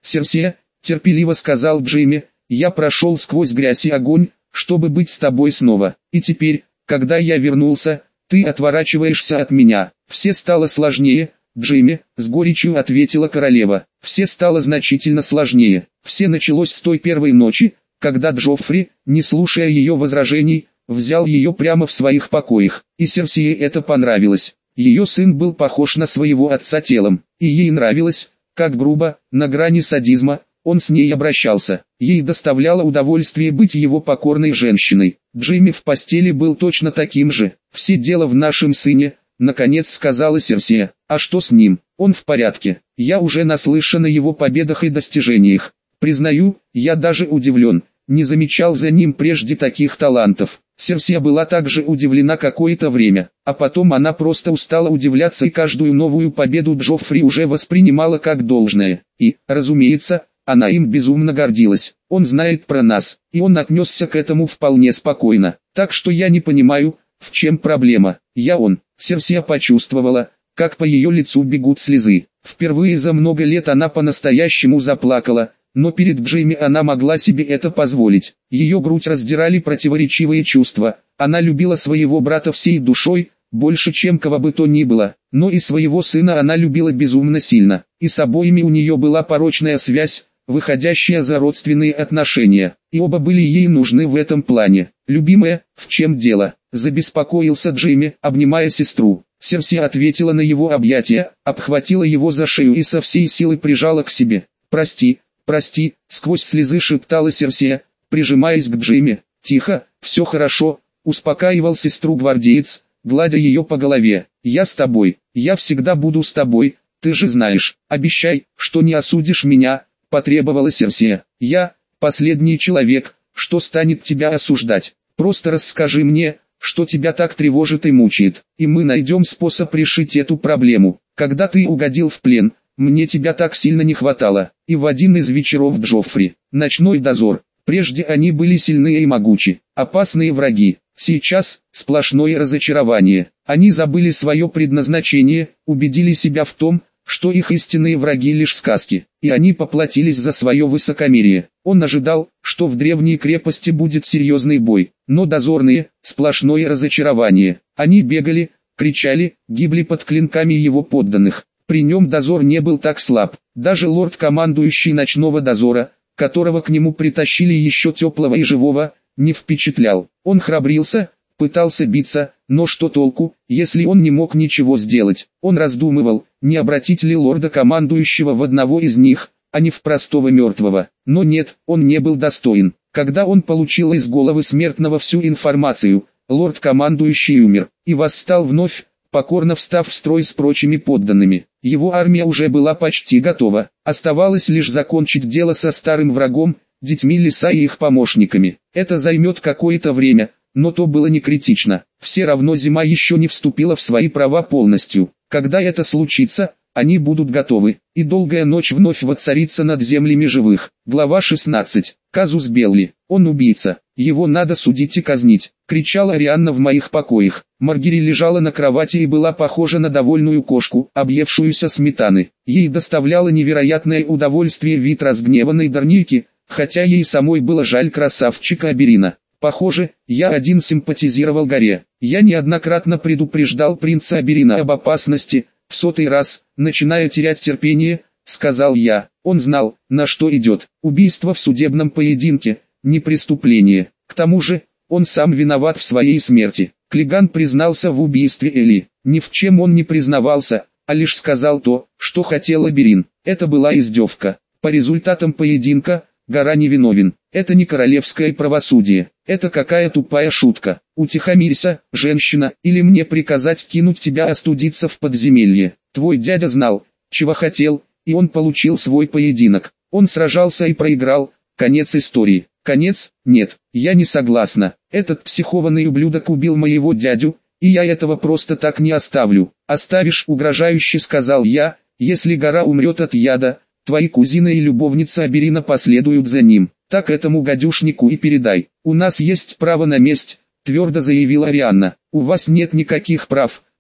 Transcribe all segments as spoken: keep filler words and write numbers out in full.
Серсия, терпеливо сказал Джимми, я прошел сквозь грязь и огонь, чтобы быть с тобой снова. И теперь, когда я вернулся, ты отворачиваешься от меня. Все стало сложнее, Джимми, с горечью ответила королева. Все стало значительно сложнее. Все началось с той первой ночи, когда Джоффри, не слушая ее возражений, взял ее прямо в своих покоях. И Серсии это понравилось. Ее сын был похож на своего отца телом, и ей нравилось, как грубо, на грани садизма, он с ней обращался. Ей доставляло удовольствие быть его покорной женщиной. Джимми в постели был точно таким же. «Все дело в нашем сыне», — наконец сказала Серсия. «А что с ним? Он в порядке. Я уже наслышан о его победах и достижениях. Признаю, я даже удивлен, не замечал за ним прежде таких талантов». Серсия была также удивлена какое-то время, а потом она просто устала удивляться и каждую новую победу Джоффри уже воспринимала как должное. И, разумеется, она им безумно гордилась. Он знает про нас, и он отнесся к этому вполне спокойно. Так что я не понимаю, в чем проблема. Я он. Серсия почувствовала, как по ее лицу бегут слезы. Впервые за много лет она по-настоящему заплакала, но перед Джимми она могла себе это позволить. Ее грудь раздирали противоречивые чувства. Она любила своего брата всей душой, больше чем кого бы то ни было, но и своего сына она любила безумно сильно. И с обоими у нее была порочная связь, выходящая за родственные отношения, и оба были ей нужны в этом плане. «Любимая, в чем дело?» – забеспокоился Джимми, обнимая сестру. Серсия ответила на его объятия, обхватила его за шею и со всей силы прижала к себе. «Прости, прости», – сквозь слезы шептала Серсия, прижимаясь к Джимми. «Тихо, все хорошо», – успокаивал сестру гвардеец, гладя ее по голове. «Я с тобой, я всегда буду с тобой, ты же знаешь, обещай, что не осудишь меня», – потребовала Серсия. «Я, последний человек, что станет тебя осуждать. Просто расскажи мне, что тебя так тревожит и мучает, и мы найдем способ решить эту проблему. Когда ты угодил в плен, мне тебя так сильно не хватало». И в один из вечеров Джоффри, ночной дозор. Прежде они были сильные и могучи, опасные враги. Сейчас сплошное разочарование. Они забыли свое предназначение, убедили себя в том, что их истинные враги лишь сказки, и они поплатились за свое высокомерие. Он ожидал, что в древней крепости будет серьезный бой, но дозорные – сплошное разочарование. Они бегали, кричали, гибли под клинками его подданных. При нем дозор не был так слаб. Даже лорд-командующий ночного дозора, которого к нему притащили еще теплого и живого, не впечатлял. Он храбрился, пытался биться, но что толку, если он не мог ничего сделать? Он раздумывал, не обратить ли лорда-командующего в одного из них, а не в простого мертвого. Но нет, он не был достоин. Когда он получил из головы смертного всю информацию, лорд-командующий умер, и восстал вновь, покорно встав в строй с прочими подданными. Его армия уже была почти готова, оставалось лишь закончить дело со старым врагом, детьми леса и их помощниками. Это займет какое-то время, но то было не критично. Все равно зима еще не вступила в свои права полностью. Когда это случится, они будут готовы, и долгая ночь вновь воцарится над землями живых. Глава шестнадцать. Казус Белли. Он убийца. Его надо судить и казнить, кричала Арианна в моих покоях. Маргери лежала на кровати и была похожа на довольную кошку, объевшуюся сметаны. Ей доставляло невероятное удовольствие вид разгневанной Дарнийки, хотя ей самой было жаль красавчика Аберина. Похоже, я один симпатизировал горе. Я неоднократно предупреждал принца Аберина об опасности, в сотый раз, начиная терять терпение, сказал я. Он знал, на что идет. Убийство в судебном поединке, не преступление. К тому же, он сам виноват в своей смерти. Клиган признался в убийстве Эли. Ни в чем он не признавался, а лишь сказал то, что хотел Аберин. Это была издевка. По результатам поединка, гора невиновен. Это не королевское правосудие. Это какая тупая шутка. Утихомирься, женщина, или мне приказать кинуть тебя остудиться в подземелье. Твой дядя знал, чего хотел, и он получил свой поединок. Он сражался и проиграл. Конец истории. Конец? Нет, я не согласна. Этот психованный ублюдок убил моего дядю, и я этого просто так не оставлю. Оставишь, угрожающе сказал я, если гора умрет от яда, твои кузина и любовница Аберина последуют за ним. Так этому гадюшнику и передай. У нас есть право на месть, твердо заявила Арианна. У вас нет никаких прав,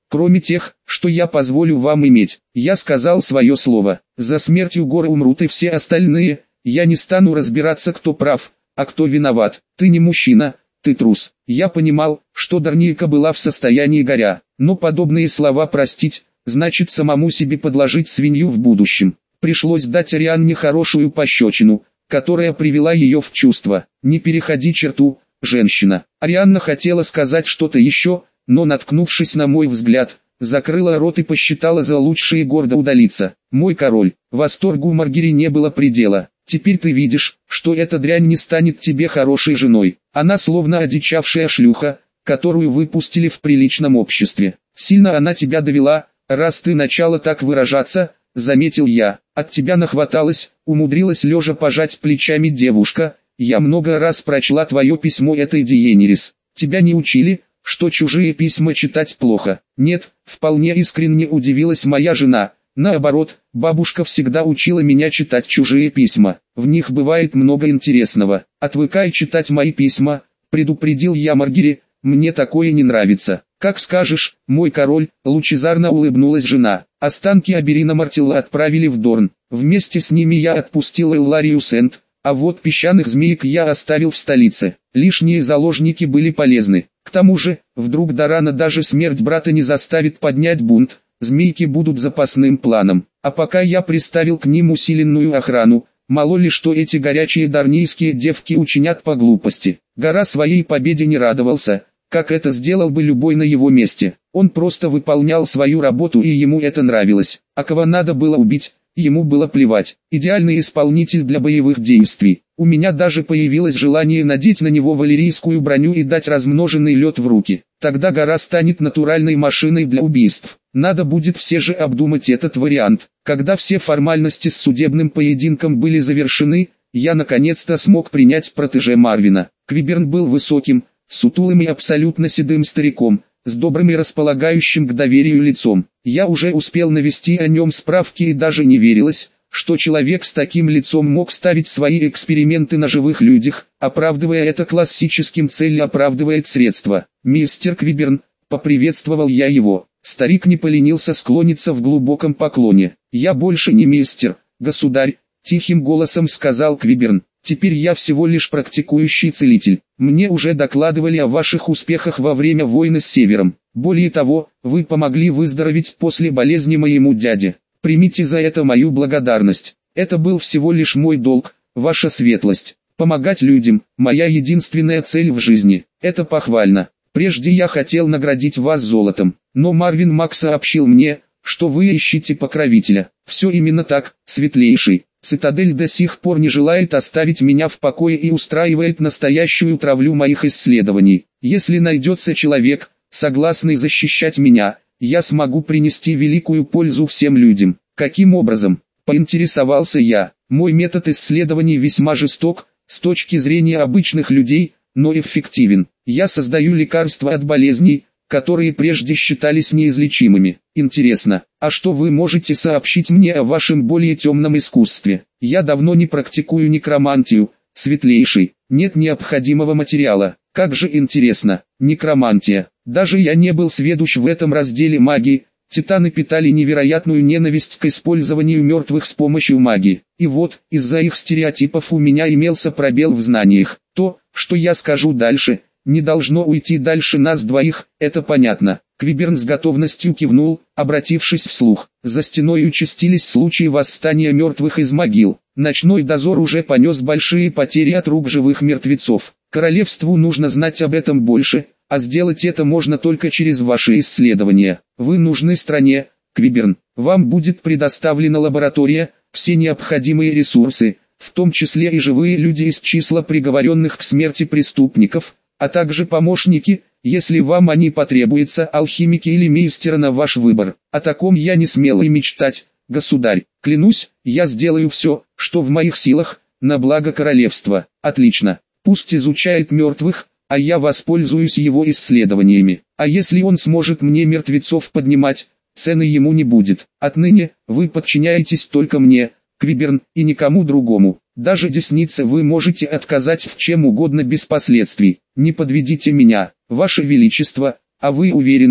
кроме тех, что я позволю вам иметь. Я сказал свое слово. За смертью горы умрут и все остальные. Я не стану разбираться, кто прав, а кто виноват. Ты не мужчина, ты трус. Я понимал, что Дарнийка была в состоянии горя, но подобные слова простить, значит самому себе подложить свинью в будущем. Пришлось дать Арианне хорошую пощечину, которая привела ее в чувство. Не переходи черту, женщина. Арианна хотела сказать что-то еще, но, наткнувшись на мой взгляд, закрыла рот и посчитала за лучшее гордо удалиться. Мой король, восторгу Маргири не было предела. Теперь ты видишь, что эта дрянь не станет тебе хорошей женой. Она словно одичавшая шлюха, которую выпустили в приличном обществе. Сильно она тебя довела, раз ты начала так выражаться, заметил я. От тебя нахваталась, умудрилась лежа пожать плечами девушка. Я много раз прочла твое письмо этой Диенерис. Тебя не учили, что чужие письма читать плохо? Нет, вполне искренне удивилась моя жена. Наоборот, бабушка всегда учила меня читать чужие письма. В них бывает много интересного. Отвыкай читать мои письма, предупредил я Маргири, мне такое не нравится. Как скажешь, мой король, лучезарно улыбнулась жена. Останки Аберина Мартилла отправили в Дорн. Вместе с ними я отпустил Элларию Сент, а вот песчаных змеек я оставил в столице. Лишние заложники были полезны. К тому же, вдруг Дарана даже смерть брата не заставит поднять бунт. Змейки будут запасным планом, а пока я приставил к ним усиленную охрану, мало ли что эти горячие дарнийские девки учинят по глупости. Гора своей победе не радовался, как это сделал бы любой на его месте. Он просто выполнял свою работу и ему это нравилось, а кого надо было убить, ему было плевать. Идеальный исполнитель для боевых действий. У меня даже появилось желание надеть на него валерийскую броню и дать размноженный лед в руки. Тогда гора станет натуральной машиной для убийств. Надо будет все же обдумать этот вариант. Когда все формальности с судебным поединком были завершены, я наконец-то смог принять протеже Марвина. Квиберн был высоким, сутулым и абсолютно седым стариком, с добрым и располагающим к доверию лицом. Я уже успел навести о нем справки и даже не верилось, что человек с таким лицом мог ставить свои эксперименты на живых людях, оправдывая это классическим целью оправдывает средства. «Мистер Квиберн», поприветствовал я его. Старик не поленился склониться в глубоком поклоне. «Я больше не мистер, государь», тихим голосом сказал Квиберн. «Теперь я всего лишь практикующий целитель. Мне уже докладывали о ваших успехах во время войны с Севером. Более того, вы помогли выздороветь после болезни моему дяде. Примите за это мою благодарность. Это был всего лишь мой долг, ваша светлость. Помогать людям – моя единственная цель в жизни. Это похвально. Прежде я хотел наградить вас золотом, но Марвин Мак сообщил мне, что вы ищете покровителя. Все именно так, светлейший. Цитадель до сих пор не желает оставить меня в покое и устраивает настоящую травлю моих исследований. Если найдется человек, согласный защищать меня, я смогу принести великую пользу всем людям. Каким образом? Поинтересовался я. Мой метод исследований весьма жесток, с точки зрения обычных людей, но эффективен. Я создаю лекарства от болезней, которые прежде считались неизлечимыми. Интересно, а что вы можете сообщить мне о вашем более темном искусстве? Я давно не практикую некромантию, светлейший, нет необходимого материала. Как же интересно, некромантия. Даже я не был сведущ в этом разделе магии. Титаны питали невероятную ненависть к использованию мертвых с помощью магии. И вот, из-за их стереотипов у меня имелся пробел в знаниях. То, что я скажу дальше, не должно уйти дальше нас двоих, это понятно. Квиберн с готовностью кивнул, обратившись вслух. За стеной участились случаи восстания мертвых из могил. Ночной дозор уже понес большие потери от рук живых мертвецов. Королевству нужно знать об этом больше, а сделать это можно только через ваши исследования. Вы нужны стране, Квиберн. Вам будет предоставлена лаборатория, все необходимые ресурсы, в том числе и живые люди из числа приговоренных к смерти преступников, а также помощники, если вам они потребуются, алхимики или мейстера на ваш выбор. О таком я не смел и мечтать, государь. Клянусь, я сделаю все, что в моих силах, на благо королевства. Отлично. Пусть изучает мертвых, а я воспользуюсь его исследованиями. А если он сможет мне мертвецов поднимать, цены ему не будет. Отныне, вы подчиняетесь только мне, Квиберн, и никому другому. Даже деснице вы можете отказать в чем угодно без последствий. Не подведите меня, ваше величество, а вы уверены,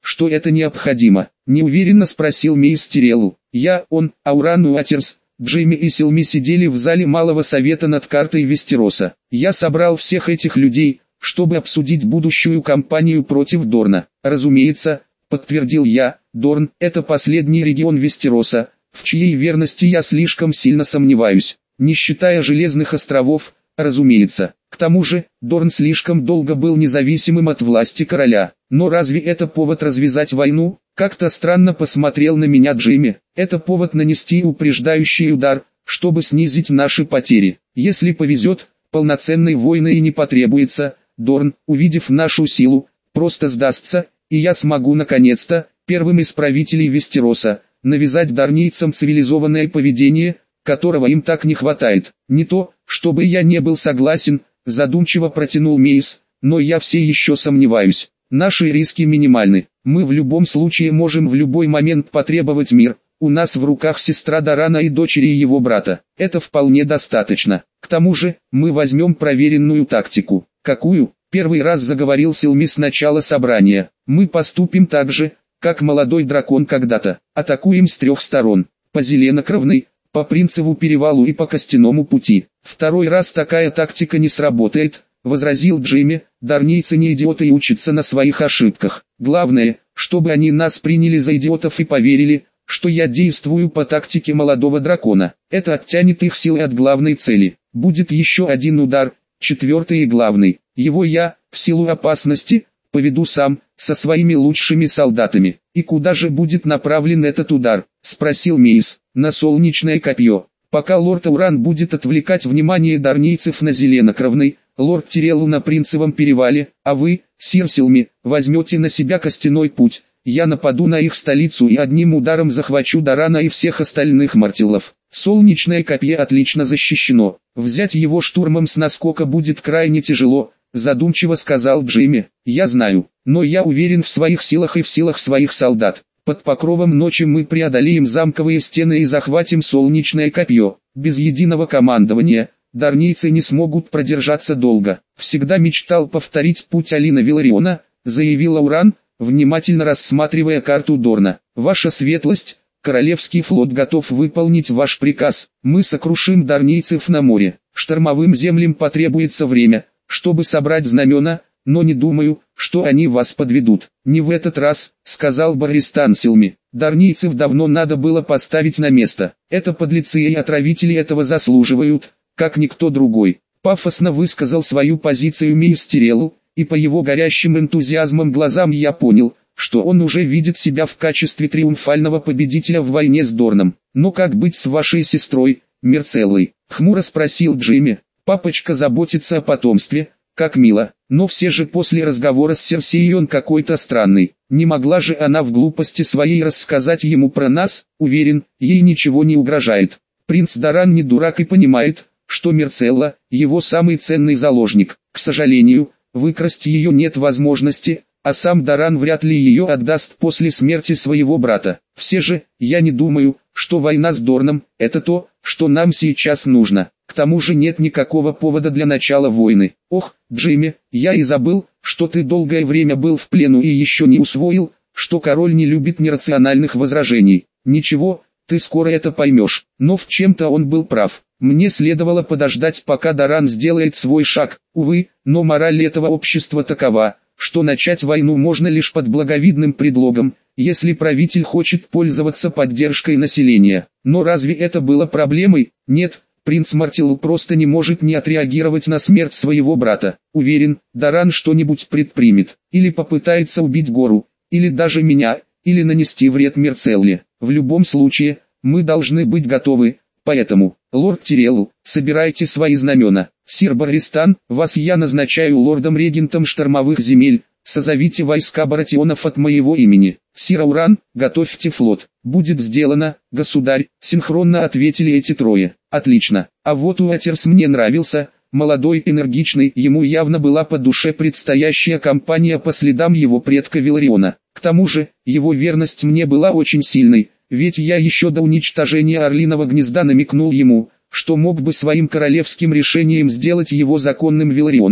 что это необходимо. Неуверенно спросил Мейс Тиреллу. Я, он, Ауран Уатерс, Джимми и Силми сидели в зале малого совета над картой Вестероса. Я собрал всех этих людей, чтобы обсудить будущую кампанию против Дорна. Разумеется, подтвердил я, Дорн – это последний регион Вестероса, в чьей верности я слишком сильно сомневаюсь, не считая Железных островов, разумеется. К тому же, Дорн слишком долго был независимым от власти короля. Но разве это повод развязать войну? Как-то странно посмотрел на меня Джимми. Это повод нанести упреждающий удар, чтобы снизить наши потери. Если повезет, полноценной войны и не потребуется. Дорн, увидев нашу силу, просто сдастся, и я смогу наконец-то, первым из правителей Вестероса, навязать дарнийцам цивилизованное поведение, которого им так не хватает. Не то, чтобы я не был согласен, задумчиво протянул Мейс, но я все еще сомневаюсь. Наши риски минимальны. Мы в любом случае можем в любой момент потребовать мир. У нас в руках сестра Дорана и дочери его брата. Это вполне достаточно. К тому же, мы возьмем проверенную тактику. Какую? Первый раз заговорил Силми с начала собрания. Мы поступим так же, как молодой дракон когда-то. Атакуем с трех сторон. По Зеленокровной, по Принцеву перевалу и по Костяному пути. Второй раз такая тактика не сработает, возразил Джимми. Дарнийцы не идиоты и учатся на своих ошибках. Главное, чтобы они нас приняли за идиотов и поверили, что я действую по тактике молодого дракона. Это оттянет их силы от главной цели. Будет еще один удар, четвертый и главный. Его я, в силу опасности, поведу сам, со своими лучшими солдатами. И куда же будет направлен этот удар? Спросил Мейс. На солнечное копье. Пока лорд Ауран будет отвлекать внимание дарнийцев на Зеленокровной, лорд Тиреллу на Принцевом перевале, а вы, сир Силми, возьмете на себя Костяной путь. Я нападу на их столицу и одним ударом захвачу Дорана и всех остальных мартиллов. Солнечное копье отлично защищено. Взять его штурмом с наскока будет крайне тяжело, задумчиво сказал Джимми. Я знаю, но я уверен в своих силах и в силах своих солдат. Под покровом ночи мы преодолеем замковые стены и захватим солнечное копье. Без единого командования дарнийцы не смогут продержаться долго. Всегда мечтал повторить путь Алина Вилариона, заявил Ауран, внимательно рассматривая карту Дорна. Ваша светлость, королевский флот готов выполнить ваш приказ. Мы сокрушим дарнийцев на море. Штормовым землям потребуется время, чтобы собрать знамена, но не думаю, что они вас подведут. Не в этот раз, сказал Барристан Силми. Дарнийцев давно надо было поставить на место. Это подлецы и отравители этого заслуживают, как никто другой. Пафосно высказал свою позицию Мейс Тиреллу, и по его горящим энтузиазмом глазам я понял, что он уже видит себя в качестве триумфального победителя в войне с Дорном. Но как быть с вашей сестрой, Мирцеллой? Хмуро спросил Джимми. Папочка заботится о потомстве, как мило, но все же после разговора с Серсеей он какой-то странный. Не могла же она в глупости своей рассказать ему про нас? Уверен, ей ничего не угрожает. Принц Доран не дурак и понимает, что Мирцелла – его самый ценный заложник. К сожалению, выкрасть ее нет возможности, а сам Доран вряд ли ее отдаст после смерти своего брата. Все же, я не думаю, что война с Дорном – это то, что нам сейчас нужно. К тому же нет никакого повода для начала войны. Ох, Джимми, я и забыл, что ты долгое время был в плену и еще не усвоил, что король не любит нерациональных возражений. Ничего, ты скоро это поймешь. Но в чем-то он был прав. Мне следовало подождать, пока Доран сделает свой шаг. Увы, но мораль этого общества такова, что начать войну можно лишь под благовидным предлогом, если правитель хочет пользоваться поддержкой населения. Но разве это было проблемой? Нет. Принц Мартиллу просто не может не отреагировать на смерть своего брата. Уверен, Доран что-нибудь предпримет, или попытается убить Гору, или даже меня, или нанести вред Мирцелле. В любом случае, мы должны быть готовы, поэтому, лорд Тиреллу, собирайте свои знамена. Сир Барристан, вас я назначаю лордом-регентом штормовых земель, созовите войска баратионов от моего имени. Сир Ауран, готовьте флот. Будет сделано, государь, синхронно ответили эти трое. Отлично. А вот Уатерс мне нравился, молодой, энергичный, ему явно была по душе предстоящая кампания по следам его предка Вилариона. К тому же, его верность мне была очень сильной, ведь я еще до уничтожения Орлиного гнезда намекнул ему, что мог бы своим королевским решением сделать его законным Виларионом.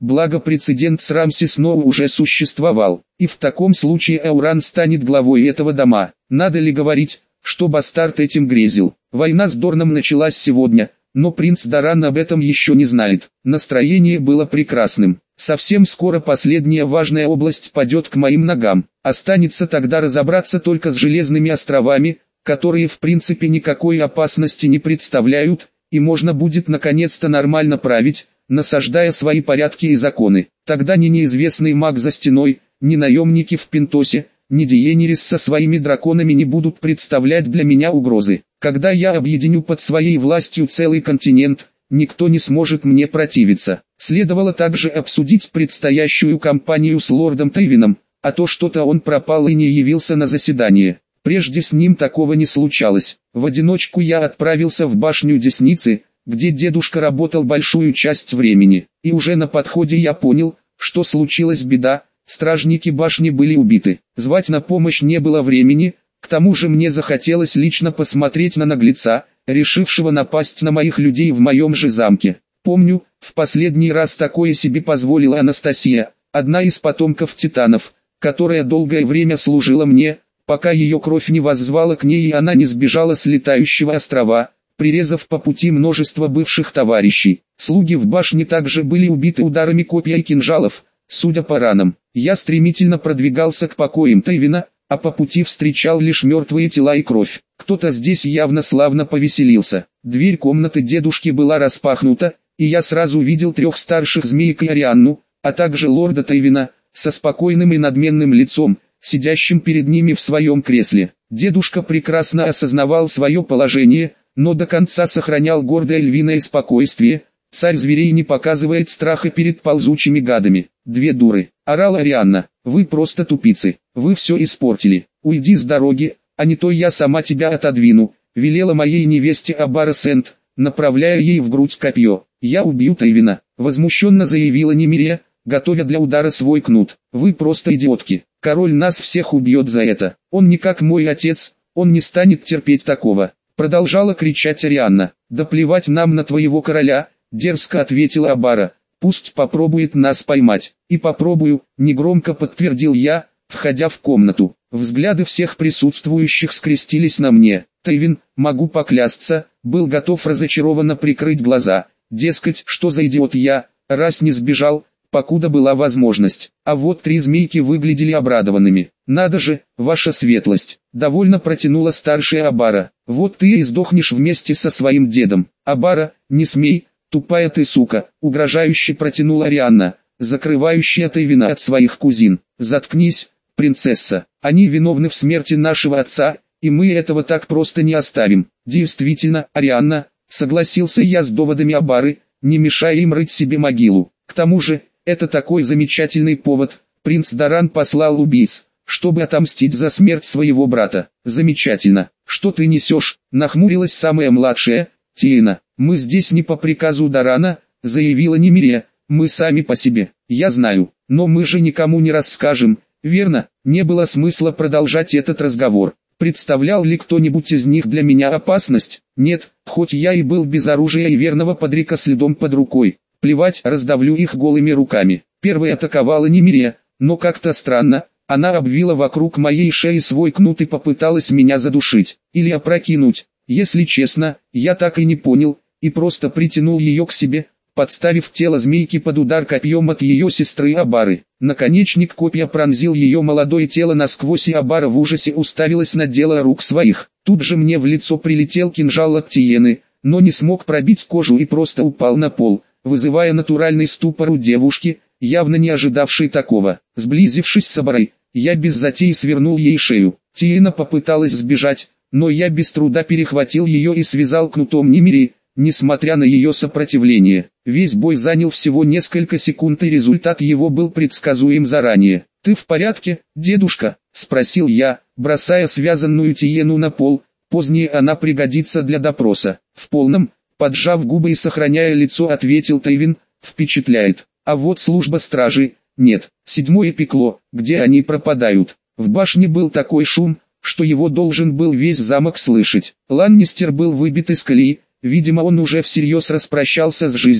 благо прецедент с Рамси Сноу уже существовал, и в таком случае Ауран станет главой этого дома. Надо ли говорить, что бастард этим грезил? Война с Дорном началась сегодня, но принц Даран об этом еще не знает. Настроение было прекрасным. Совсем скоро последняя важная область падет к моим ногам. Останется тогда разобраться только с Железными островами, которые в принципе никакой опасности не представляют, и можно будет наконец-то нормально править, насаждая свои порядки и законы. Тогда ни неизвестный маг за стеной, ни наемники в Пентосе, ни Диенерис со своими драконами не будут представлять для меня угрозы. Когда я объединю под своей властью целый континент, никто не сможет мне противиться. Следовало также обсудить предстоящую кампанию с лордом Тейвином, а то что-то он пропал и не явился на заседание. Прежде с ним такого не случалось. В одиночку я отправился в башню Десницы, где дедушка работал большую часть времени, и уже на подходе я понял, что случилась беда. Стражники башни были убиты. Звать на помощь не было времени, к тому же мне захотелось лично посмотреть на наглеца, решившего напасть на моих людей в моем же замке. Помню, в последний раз такое себе позволила Анастасия, одна из потомков титанов, которая долгое время служила мне, пока ее кровь не воззвала к ней и она не сбежала с летающего острова, прирезав по пути множество бывших товарищей. Слуги в башне также были убиты ударами копья и кинжалов. Судя по ранам, я стремительно продвигался к покоям Тейвина, а по пути встречал лишь мертвые тела и кровь. Кто-то здесь явно славно повеселился. Дверь комнаты дедушки была распахнута, и я сразу видел трех старших змеек и Арианну, а также лорда Тейвина, со спокойным и надменным лицом, сидящим перед ними в своем кресле. Дедушка прекрасно осознавал свое положение, но до конца сохранял гордое львиное спокойствие. Царь зверей не показывает страха перед ползучими гадами. «Две дуры», — орала Арианна, — «вы просто тупицы, вы все испортили, уйди с дороги, а не то я сама тебя отодвину», — велела моей невесте Абара Сент, направляя ей в грудь копье. «Я убью Тейвина», — возмущенно заявила Немирия, готовя для удара свой кнут. «Вы просто идиотки, король нас всех убьет за это, он не как мой отец, он не станет терпеть такого», — продолжала кричать Арианна. «Да плевать нам на твоего короля», — дерзко ответила Абара, — «пусть попробует нас поймать». «И попробую», — негромко подтвердил я, входя в комнату. Взгляды всех присутствующих скрестились на мне. Тейвин, могу поклясться, был готов разочарованно прикрыть глаза. Дескать, что за идиот я, раз не сбежал, покуда была возможность. А вот три змейки выглядели обрадованными. «Надо же, ваша светлость», — довольно протянула старшая Абара. «Вот ты и сдохнешь вместе со своим дедом». «Абара, не смей, тупая ты сука», — угрожающе протянула Арианна, закрывающая Тейвина от своих кузин. «Заткнись, принцесса, они виновны в смерти нашего отца, и мы этого так просто не оставим». «Действительно, Арианна», — согласился я с доводами Абары, не мешая им рыть себе могилу. «К тому же, это такой замечательный повод, принц Даран послал убийц, чтобы отомстить за смерть своего брата». «Замечательно, что ты несешь», — нахмурилась самая младшая, Тиена. «Мы здесь не по приказу Дарана», — заявила Немирия, — «мы сами по себе». «Я знаю, но мы же никому не расскажем, верно?» Не было смысла продолжать этот разговор. Представлял ли кто-нибудь из них для меня опасность? Нет, хоть я и был без оружия и верного подрика следом под рукой. Плевать, раздавлю их голыми руками. Первой атаковала Немирия, но как-то странно, она обвила вокруг моей шеи свой кнут и попыталась меня задушить, или опрокинуть. Если честно, я так и не понял, и просто притянул ее к себе, подставив тело змейки под удар копьем от ее сестры Абары. Наконечник копья пронзил ее молодое тело насквозь, и Абара в ужасе уставилась на дело рук своих. Тут же мне в лицо прилетел кинжал от Тиены, но не смог пробить кожу и просто упал на пол, вызывая натуральный ступор у девушки, явно не ожидавшей такого. Сблизившись с Абарой, я без затей свернул ей шею. Тиена попыталась сбежать, но я без труда перехватил ее и связал кнутом Немирии. Несмотря на ее сопротивление, весь бой занял всего несколько секунд, и результат его был предсказуем заранее. «Ты в порядке, дедушка?» – спросил я, бросая связанную Тиену на пол. Позднее она пригодится для допроса. «В полном», – поджав губы и сохраняя лицо, ответил Тейвин. «Впечатляет. А вот служба стражи, нет». Седьмое пекло, где они пропадают. В башне был такой шум, что его должен был весь замок слышать. Ланнистер был выбит из колеи. Видимо, он уже всерьез распрощался с жизнью,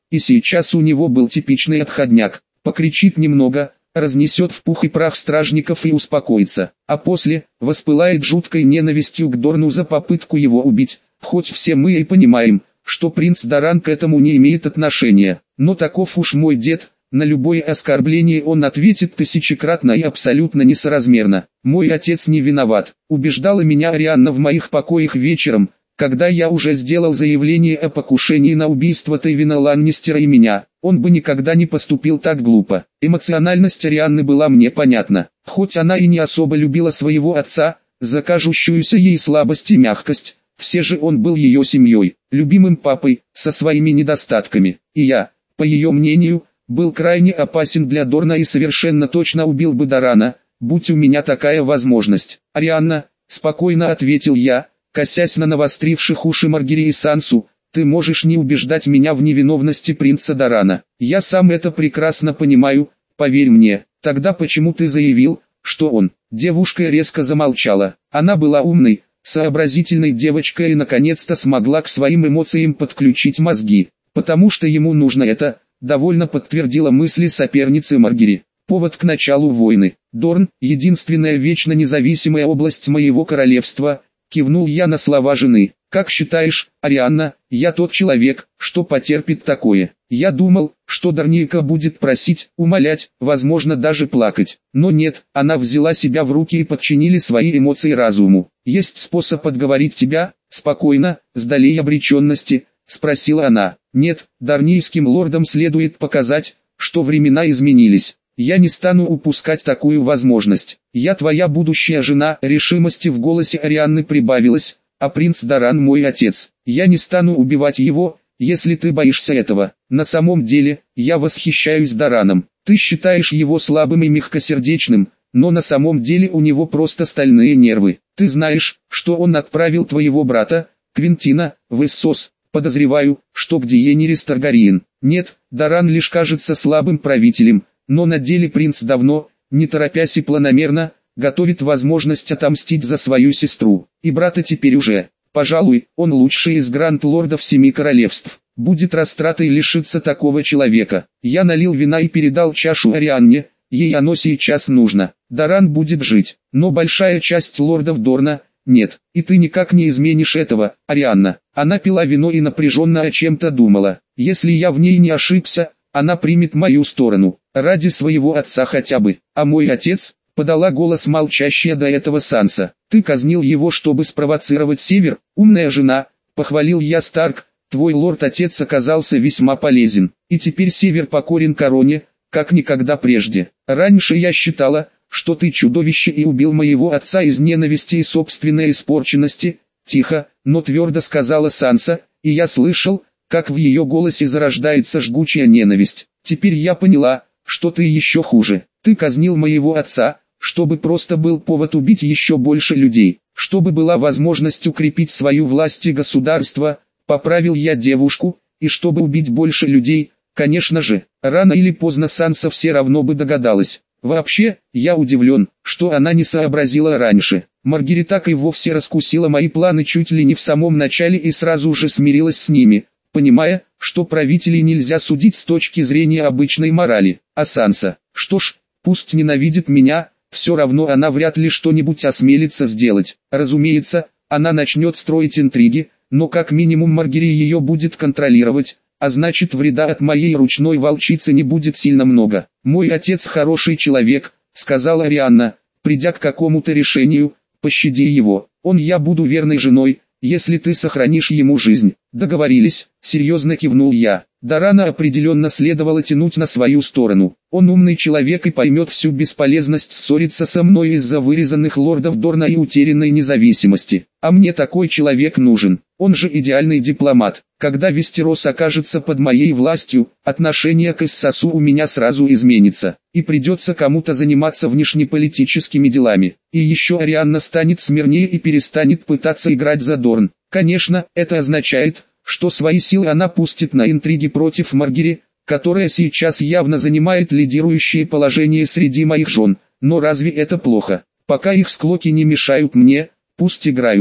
и сейчас у него был типичный отходняк. Покричит немного, разнесет в пух и прах стражников и успокоится, а после воспылает жуткой ненавистью к Дорну за попытку его убить, хоть все мы и понимаем, что принц Даран к этому не имеет отношения, но таков уж мой дед, на любое оскорбление он ответит тысячекратно и абсолютно несоразмерно. Мой отец не виноват, убеждала меня Арианна в моих покоях вечером, когда я уже сделал заявление о покушении на убийство Тейвина Ланнистера и меня. Он бы никогда не поступил так глупо. Эмоциональность Арианны была мне понятна. Хоть она и не особо любила своего отца, за кажущуюся ей слабость и мягкость, все же он был ее семьей, любимым папой, со своими недостатками. И я, по ее мнению, был крайне опасен для Дорна и совершенно точно убил бы Дарана, будь у меня такая возможность. «Арианна», — спокойно ответил я, косясь на навостривших уши Маргири и Сансу, «ты можешь не убеждать меня в невиновности принца Дарана. Я сам это прекрасно понимаю, поверь мне. Тогда почему ты заявил, что он?» Девушка резко замолчала. Она была умной, сообразительной девочкой и наконец-то смогла к своим эмоциям подключить мозги. «Потому что ему нужно это», — довольно подтвердила мысли соперницы Маргири. «Повод к началу войны. Дорн — единственная вечно независимая область моего королевства», — кивнул я на слова жены. «Как считаешь, Арианна, я тот человек, что потерпит такое?» Я думал, что Дарнийка будет просить, умолять, возможно даже плакать. Но нет, она взяла себя в руки и подчинили свои эмоции разуму. «Есть способ отговорить тебя?» «Спокойно, с долей обреченности», — спросила она. «Нет, дарнийским лордам следует показать, что времена изменились. Я не стану упускать такую возможность. Я твоя будущая жена». Решимости в голосе Арианны прибавилось, «а принц Даран мой отец. Я не стану убивать его, если ты боишься этого. На самом деле, я восхищаюсь Дараном. Ты считаешь его слабым и мягкосердечным, но на самом деле у него просто стальные нервы. Ты знаешь, что он отправил твоего брата, Квинтина, в Иссос. Подозреваю, что к Диенерис Таргариен. Нет, Даран лишь кажется слабым правителем, но на деле принц давно, не торопясь и планомерно, готовит возможность отомстить за свою сестру. И брата теперь уже. Пожалуй, он лучший из гранд-лордов семи королевств. Будет растратой лишиться такого человека. Я налил вина и передал чашу Арианне, ей оно сейчас нужно. Даран будет жить, но большая часть лордов Дорна нет. И ты никак не изменишь этого, Арианна. Она пила вино и напряженно о чем-то думала. Если я в ней не ошибся, она примет мою сторону. Ради своего отца хотя бы. А мой отец, подала голос молчащая до этого Санса. Ты казнил его, чтобы спровоцировать Север, умная жена, похвалил я Старк. Твой лорд-отец оказался весьма полезен, и теперь Север покорен короне, как никогда прежде. Раньше я считала, что ты чудовище и убил моего отца из ненависти и собственной испорченности. Тихо, но твердо сказала Санса, и я слышал, как в ее голосе зарождается жгучая ненависть. Теперь я поняла, что ты еще хуже. Ты казнил моего отца, чтобы просто был повод убить еще больше людей, чтобы была возможность укрепить свою власть и государство. Поправил я девушку, и чтобы убить больше людей, конечно же, рано или поздно Санса все равно бы догадалась. Вообще, я удивлен, что она не сообразила раньше. Маргири так и вовсе раскусила мои планы чуть ли не в самом начале и сразу же смирилась с ними, понимая, что правителей нельзя судить с точки зрения обычной морали. А Санса, что ж, пусть ненавидит меня, все равно она вряд ли что-нибудь осмелится сделать. Разумеется, она начнет строить интриги, но как минимум Маргири ее будет контролировать, а значит вреда от моей ручной волчицы не будет сильно много. «Мой отец хороший человек», — сказала Арианна, придя к какому-то решению, «пощади его, он я буду верной женой, если ты сохранишь ему жизнь». «Договорились», — серьезно кивнул я. Дарана определенно следовало тянуть на свою сторону. Он умный человек и поймет всю бесполезность ссориться со мной из-за вырезанных лордов Дорна и утерянной независимости. А мне такой человек нужен. Он же идеальный дипломат. Когда Вестерос окажется под моей властью, отношение к Иссосу у меня сразу изменится, и придется кому-то заниматься внешнеполитическими делами. И еще Арианна станет смирнее и перестанет пытаться играть за Дорн. Конечно, это означает, что свои силы она пустит на интриги против Маргири, которая сейчас явно занимает лидирующее положение среди моих жен. Но разве это плохо? Пока их склоки не мешают мне, пусть играются.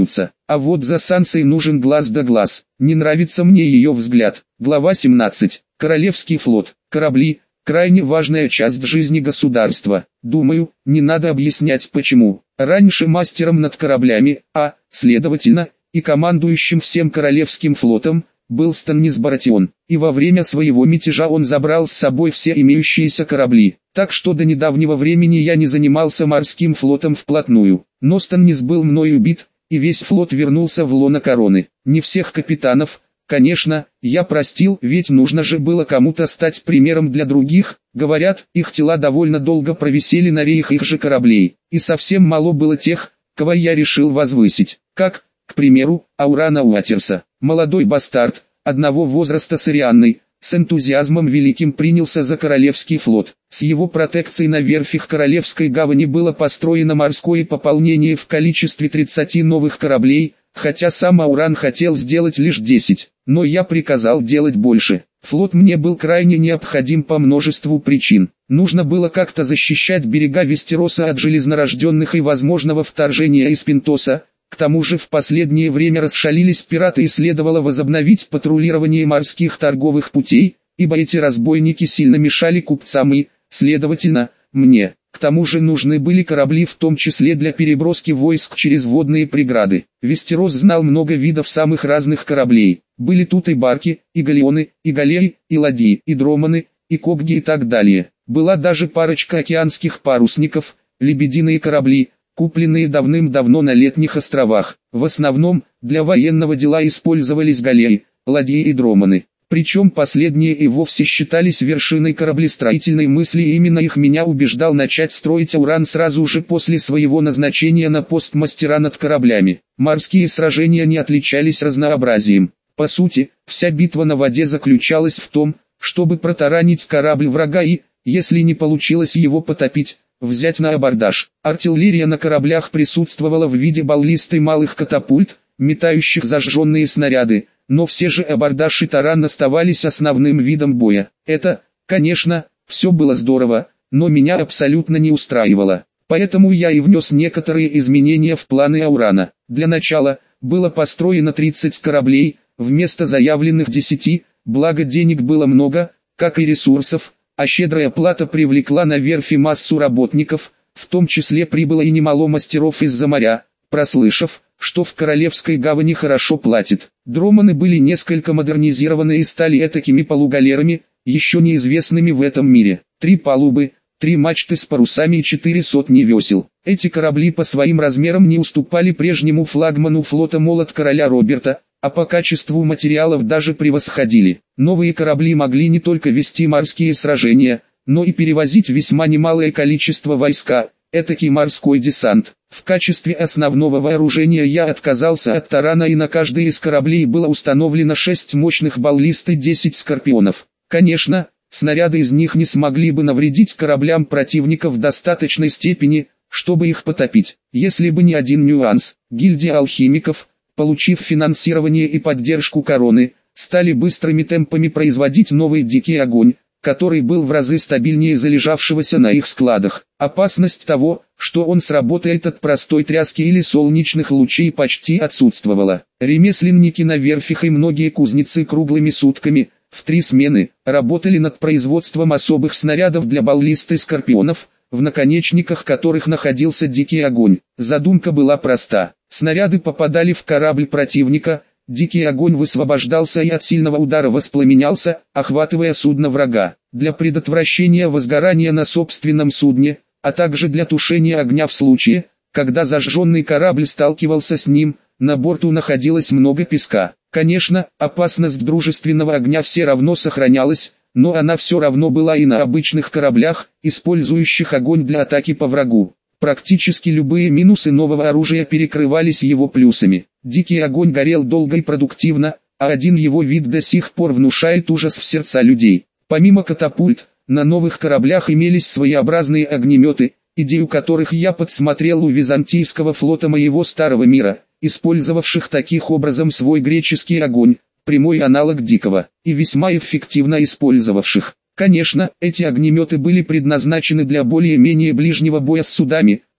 А вот за Сансой нужен глаз да глаз. Не нравится мне ее взгляд. Глава семнадцать. Королевский флот. Корабли – крайне важная часть жизни государства. Думаю, не надо объяснять почему. Раньше мастером над кораблями, а, следовательно, и командующим всем королевским флотом, был Станнис Баратион. И во время своего мятежа он забрал с собой все имеющиеся корабли. Так что до недавнего времени я не занимался морским флотом вплотную. Но Станнис был мной убит, и весь флот вернулся в лоно короны. Не всех капитанов, конечно, я простил, ведь нужно же было кому-то стать примером для других. Говорят, их тела довольно долго провисели на реях их же кораблей. И совсем мало было тех, кого я решил возвысить. Как, к примеру, Аурана Уатерса. Молодой бастард, одного возраста с Арианной, с энтузиазмом великим принялся за королевский флот. С его протекцией на верфях Королевской гавани было построено морское пополнение в количестве тридцати новых кораблей, хотя сам Ауран хотел сделать лишь десять, но я приказал делать больше. Флот мне был крайне необходим по множеству причин. Нужно было как-то защищать берега Вестероса от железнорожденных и возможного вторжения из Пинтоса. К тому же в последнее время расшалились пираты и следовало возобновить патрулирование морских торговых путей, ибо эти разбойники сильно мешали купцам и, следовательно, мне. К тому же нужны были корабли в том числе для переброски войск через водные преграды. Вестерос знал много видов самых разных кораблей. Были тут и барки, и галеоны, и галеи, и ладьи, и дроманы, и кобги и так далее. Была даже парочка океанских парусников, лебединые корабли, купленные давным-давно на летних островах. В основном, для военного дела использовались галеи, ладьи и дроманы. Причем последние и вовсе считались вершиной кораблестроительной мысли, и именно их меня убеждал начать строить Ауран сразу же после своего назначения на пост мастера над кораблями. Морские сражения не отличались разнообразием. По сути, вся битва на воде заключалась в том, чтобы протаранить корабль врага и, если не получилось его потопить, взять на абордаж. Артиллерия на кораблях присутствовала в виде баллист и малых катапульт, метающих зажженные снаряды, но все же абордаж и таран оставались основным видом боя. Это, конечно, все было здорово, но меня абсолютно не устраивало. Поэтому я и внес некоторые изменения в планы Аурана. Для начала, было построено тридцать кораблей, вместо заявленных десяти, благо денег было много, как и ресурсов, а щедрая плата привлекла на верфи массу работников, в том числе прибыло и немало мастеров из-за моря, прослышав, что в Королевской гавани хорошо платят. Дроманы были несколько модернизированы и стали этакими полугалерами, еще неизвестными в этом мире. Три палубы, три мачты с парусами и четыре сотни весел. Эти корабли по своим размерам не уступали прежнему флагману флота «Молот короля Роберта», а по качеству материалов даже превосходили. Новые корабли могли не только вести морские сражения, но и перевозить весьма немалое количество войска, этакий морской десант. В качестве основного вооружения я отказался от тарана, и на каждый из кораблей было установлено шесть мощных баллист и десять скорпионов. Конечно, снаряды из них не смогли бы навредить кораблям противника в достаточной степени, чтобы их потопить. Если бы не один нюанс, гильдия алхимиков, получив финансирование и поддержку короны, стали быстрыми темпами производить новый дикий огонь, который был в разы стабильнее залежавшегося на их складах. Опасность того, что он сработает от простой тряски или солнечных лучей, почти отсутствовала. Ремесленники на верфях и многие кузнецы круглыми сутками, в три смены, работали над производством особых снарядов для баллист и скорпионов, в наконечниках которых находился дикий огонь. Задумка была проста. Снаряды попадали в корабль противника, дикий огонь высвобождался и от сильного удара воспламенялся, охватывая судно врага. Для предотвращения возгорания на собственном судне, а также для тушения огня в случае, когда зажженный корабль сталкивался с ним, на борту находилось много песка. Конечно, опасность дружественного огня все равно сохранялась, но она все равно была и на обычных кораблях, использующих огонь для атаки по врагу. Практически любые минусы нового оружия перекрывались его плюсами. Дикий огонь горел долго и продуктивно, а один его вид до сих пор внушает ужас в сердца людей. Помимо катапульт, на новых кораблях имелись своеобразные огнеметы, идею которых я подсмотрел у византийского флота моего старого мира, использовавших таких образом свой греческий огонь, прямой аналог дикого, и весьма эффективно использовавших. Конечно, эти огнеметы были предназначены для более-менее ближнего боя с судами,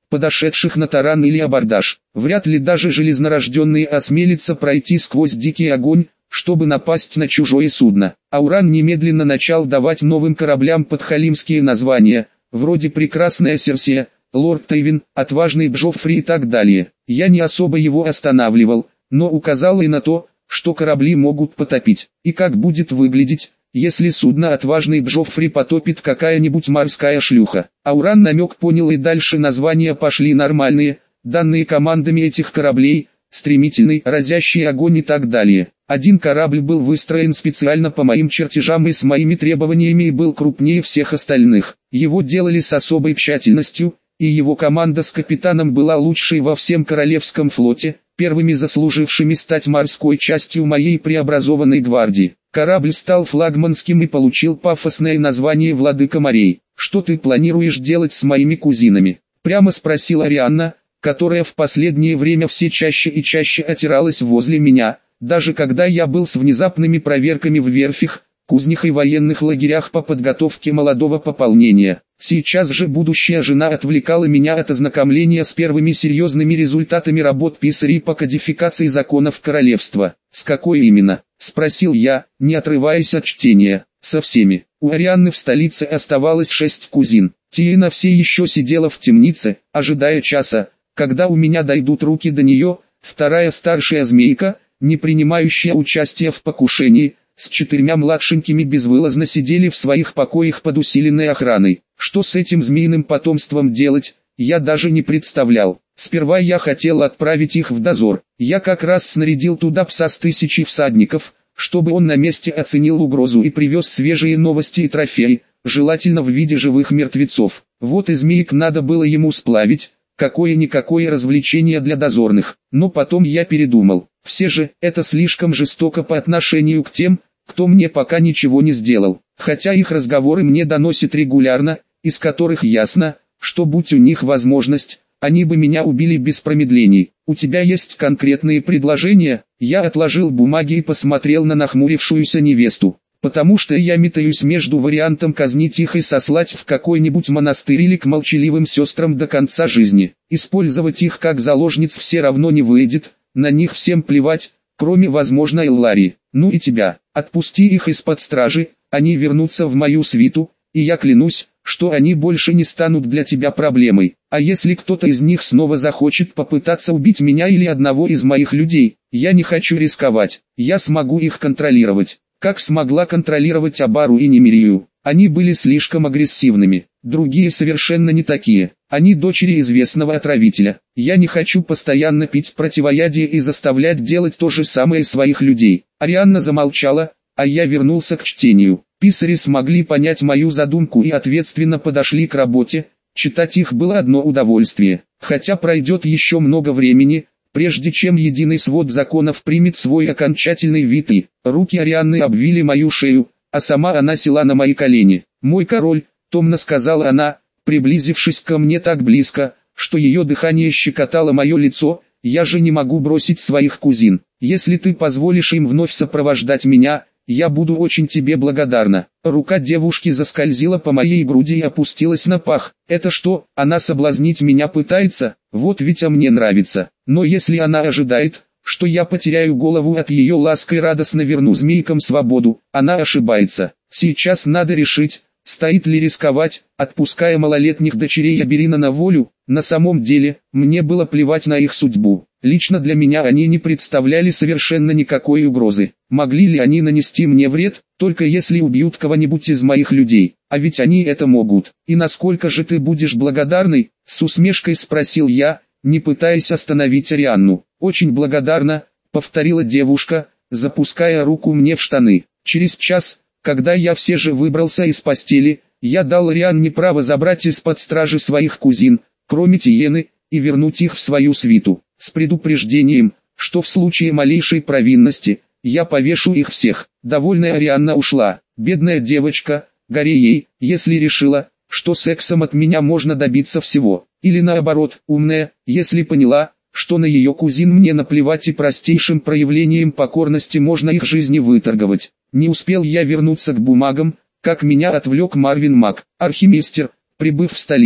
подошедших на таран или абордаж. Вряд ли даже железнорожденные осмелятся пройти сквозь дикий огонь, чтобы напасть на чужое судно. Ауран немедленно начал давать новым кораблям подхалимские названия, вроде «Прекрасная Серсия», «Лорд Тейвин», «Отважный Джоффри» и так далее. Я не особо его останавливал, но указал и на то, что корабли могут потопить, и как будет выглядеть, если судно «Отважный Джоффри» потопит какая-нибудь морская шлюха. Ауран намек понял, и дальше названия пошли нормальные, данные командами этих кораблей, стремительный, разящий огонь и так далее. Один корабль был выстроен специально по моим чертежам и с моими требованиями и был крупнее всех остальных. Его делали с особой тщательностью, и его команда с капитаном была лучшей во всем Королевском флоте, первыми заслужившими стать морской частью моей преобразованной гвардии. Корабль стал флагманским и получил пафосное название «Владыка морей». «Что ты планируешь делать с моими кузинами?» — прямо спросила Арианна, которая в последнее время все чаще и чаще отиралась возле меня, даже когда я был с внезапными проверками в верфях, кузнях и военных лагерях по подготовке молодого пополнения. Сейчас же будущая жена отвлекала меня от ознакомления с первыми серьезными результатами работ писарей по кодификации законов королевства. «С какой именно?» — спросил я, не отрываясь от чтения. «Со всеми». У Арианны в столице оставалось шесть кузин. Тиена все еще сидела в темнице, ожидая часа, когда у меня дойдут руки до нее. Вторая старшая змейка, не принимающая участия в покушении, с четырьмя младшенькими безвылазно сидели в своих покоях под усиленной охраной. Что с этим змеиным потомством делать, я даже не представлял. Сперва я хотел отправить их в дозор. Я как раз снарядил туда пса с тысячей всадников, чтобы он на месте оценил угрозу и привез свежие новости и трофеи, желательно в виде живых мертвецов. Вот и змеек надо было ему сплавить, какое-никакое развлечение для дозорных. Но потом я передумал. Все же, это слишком жестоко по отношению к тем, кто мне пока ничего не сделал. Хотя их разговоры мне доносят регулярно, из которых ясно, что будь у них возможность, они бы меня убили без промедлений. У тебя есть конкретные предложения? Я отложил бумаги и посмотрел на нахмурившуюся невесту. Потому что я метаюсь между вариантом казнить их и сослать в какой-нибудь монастырь или к молчаливым сестрам до конца жизни. Использовать их как заложниц все равно не выйдет, на них всем плевать, кроме, возможно, Эллари. Ну и тебя. Отпусти их из-под стражи, они вернутся в мою свиту, и я клянусь, что они больше не станут для тебя проблемой. А если кто-то из них снова захочет попытаться убить меня или одного из моих людей, я не хочу рисковать, я смогу их контролировать. Как смогла контролировать Абару и Немирию. Они были слишком агрессивными, другие совершенно не такие. Они дочери известного отравителя. Я не хочу постоянно пить противоядие и заставлять делать то же самое своих людей. Арианна замолчала, а я вернулся к чтению. Писари смогли понять мою задумку и ответственно подошли к работе. Читать их было одно удовольствие. Хотя пройдет еще много времени, прежде чем единый свод законов примет свой окончательный вид, и руки Арианны обвили мою шею, а сама она села на мои колени. «Мой король», — томно сказала она, приблизившись ко мне так близко, что ее дыхание щекотало мое лицо, «я же не могу бросить своих кузин. Если ты позволишь им вновь сопровождать меня, я буду очень тебе благодарна». Рука девушки заскользила по моей груди и опустилась на пах. «Это что, она соблазнить меня пытается? Вот ведь а мне нравится. Но если она ожидает, что я потеряю голову от ее ласки и радостно верну змейкам свободу, она ошибается. Сейчас надо решить, стоит ли рисковать, отпуская малолетних дочерей Аберина на волю. На самом деле, мне было плевать на их судьбу. Лично для меня они не представляли совершенно никакой угрозы. Могли ли они нанести мне вред, только если убьют кого-нибудь из моих людей? А ведь они это могут. «И насколько же ты будешь благодарной?» — с усмешкой спросил я, не пытаясь остановить Арианну. «Очень благодарна», — повторила девушка, запуская руку мне в штаны. Через час, когда я все же выбрался из постели, я дал Арианне право забрать из-под стражи своих кузин, кроме Тиены, и вернуть их в свою свиту, с предупреждением, что в случае малейшей провинности, я повешу их всех. Довольная Арианна ушла. Бедная девочка, горе ей, если решила, что сексом от меня можно добиться всего. Или наоборот, умная, если поняла, что на ее кузин мне наплевать и простейшим проявлением покорности можно их жизни выторговать. Не успел я вернуться к бумагам, как меня отвлек Марвин Мак. Архимистер, прибыв в столицу,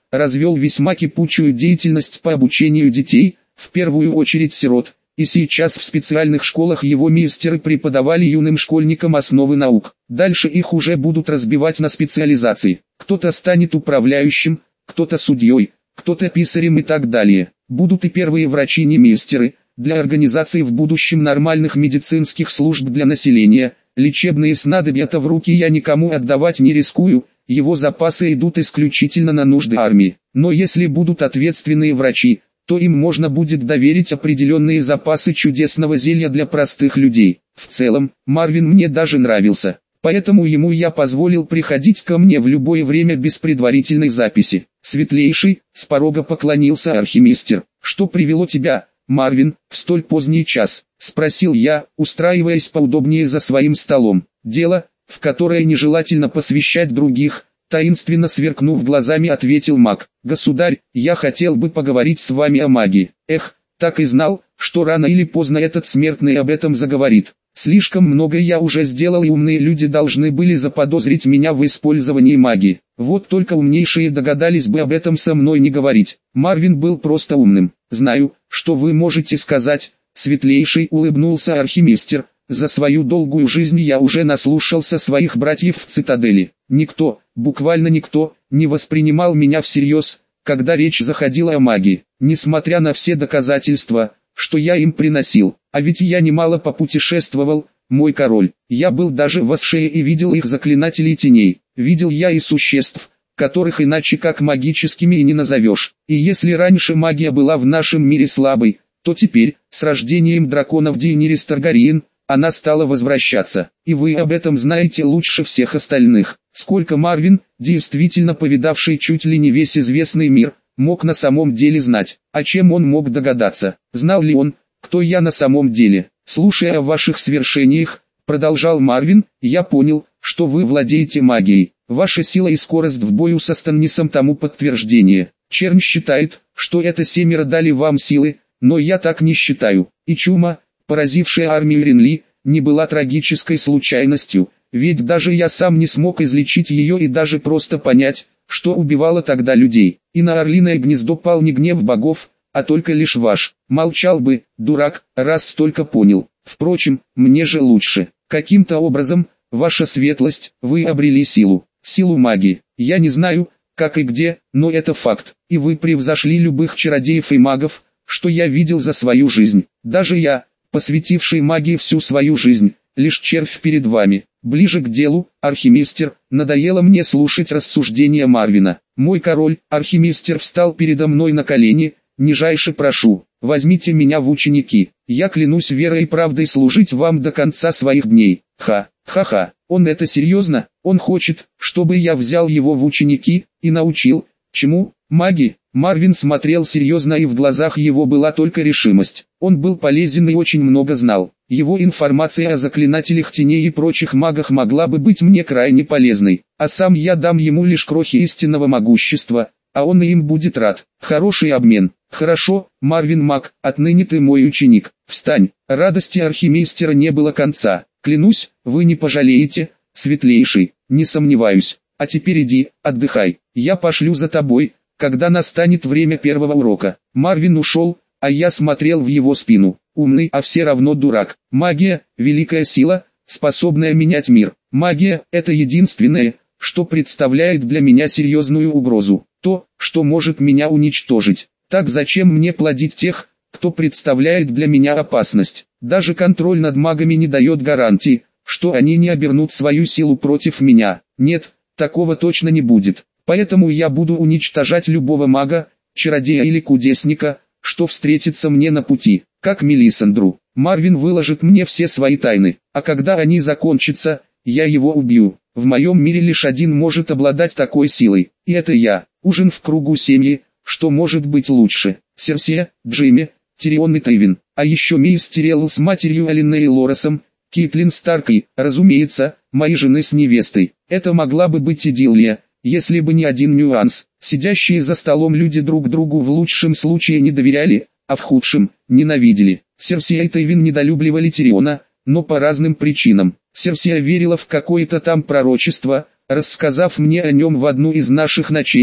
развел весьма кипучую деятельность по обучению детей, в первую очередь сирот, и сейчас в специальных школах его мистеры преподавали юным школьникам основы наук. Дальше их уже будут разбивать на специализации. Кто-то станет управляющим, кто-то судьей, кто-то писарем и так далее. Будут и первые врачи-немистеры, для организации в будущем нормальных медицинских служб для населения. Лечебные снадобья-то в руки я никому отдавать не рискую, его запасы идут исключительно на нужды армии. Но если будут ответственные врачи, то им можно будет доверить определенные запасы чудесного зелья для простых людей. В целом, Марвин мне даже нравился, поэтому ему я позволил приходить ко мне в любое время без предварительной записи. Светлейший, с порога поклонился архимистер. «Что привело тебя, Марвин, в столь поздний час?» — спросил я, устраиваясь поудобнее за своим столом. «Дело, в которое нежелательно посвящать других», — таинственно сверкнув глазами ответил маг. «Государь, я хотел бы поговорить с вами о магии». «Эх, так и знал, что рано или поздно этот смертный об этом заговорит. Слишком много я уже сделал, и умные люди должны были заподозрить меня в использовании магии. Вот только умнейшие догадались бы об этом со мной не говорить. Марвин был просто умным. Знаю, что вы можете сказать», — светлейший улыбнулся архимистер. «За свою долгую жизнь я уже наслушался своих братьев в цитадели. Никто, буквально никто, не воспринимал меня всерьез, когда речь заходила о магии, несмотря на все доказательства, что я им приносил. А ведь я немало попутешествовал, мой король. Я был даже в Асшее и видел их заклинателей теней. Видел я и существ, которых иначе как магическими и не назовешь. И если раньше магия была в нашем мире слабой, то теперь, с рождением драконов Дейенирис Таргариен, она стала возвращаться. И вы об этом знаете лучше всех остальных. Сколько Марвин, действительно повидавший чуть ли не весь известный мир, мог на самом деле знать? О чем он мог догадаться? Знал ли он, кто я на самом деле? Слушая о ваших свершениях, продолжал Марвин, я понял, что вы владеете магией. Ваша сила и скорость в бою со Станнисом тому подтверждение. Чернь считает, что это семеро дали вам силы, но я так не считаю. И чума, поразившая армию Ренли, не была трагической случайностью, ведь даже я сам не смог излечить ее и даже просто понять, что убивало тогда людей. И на орлиное гнездо пал не гнев богов, а только лишь ваш. Молчал бы, дурак, раз столько понял. Впрочем, мне же лучше. Каким-то образом, ваша светлость, вы обрели силу, силу магии. Я не знаю, как и где, но это факт. И вы превзошли любых чародеев и магов, что я видел за свою жизнь. Даже я, посвятивший магии всю свою жизнь, лишь червь перед вами. Ближе к делу, архимистер, надоело мне слушать рассуждения Марвина. Мой король, архимистер встал передо мной на колени. Нижайше прошу, возьмите меня в ученики. Я клянусь верой и правдой служить вам до конца своих дней. Ха, ха-ха, он это серьезно? Он хочет, чтобы я взял его в ученики и научил. Чему? Магии? Марвин смотрел серьезно, и в глазах его была только решимость. Он был полезен и очень много знал. Его информация о заклинателях теней и прочих магах могла бы быть мне крайне полезной, а сам я дам ему лишь крохи истинного могущества, а он и им будет рад. Хороший обмен. Хорошо, Марвин Маг, отныне ты мой ученик. Встань. Радости архимистера не было конца. Клянусь, вы не пожалеете, светлейший, не сомневаюсь. А теперь иди, отдыхай. Я пошлю за тобой, когда настанет время первого урока. Марвин ушел, а я смотрел в его спину. Умный, а все равно дурак. Магия – великая сила, способная менять мир. Магия – это единственное, что представляет для меня серьезную угрозу. То, что может меня уничтожить. Так зачем мне плодить тех, кто представляет для меня опасность? Даже контроль над магами не дает гарантии, что они не обернут свою силу против меня. Нет, такого точно не будет. Поэтому я буду уничтожать любого мага, чародея или кудесника, что встретится мне на пути. Как Мелисандру. Марвин выложит мне все свои тайны, а когда они закончатся, я его убью. В моем мире лишь один может обладать такой силой, и это я. Ужин в кругу семьи, что может быть лучше? Серсея, Джейми, Тирион и Тейвин, а еще мисс Тирелл с матерью Алиной и Лоресом, Кейтлин Старкой, разумеется, моей жены с невестой. Это могла бы быть идиллия, если бы не один нюанс. Сидящие за столом люди друг другу в лучшем случае не доверяли, а в худшем – ненавидели. Серсея и Тейвин недолюбливали Тириона, но по разным причинам. Серсея верила в какое-то там пророчество, рассказав мне о нем в одну из наших ночей,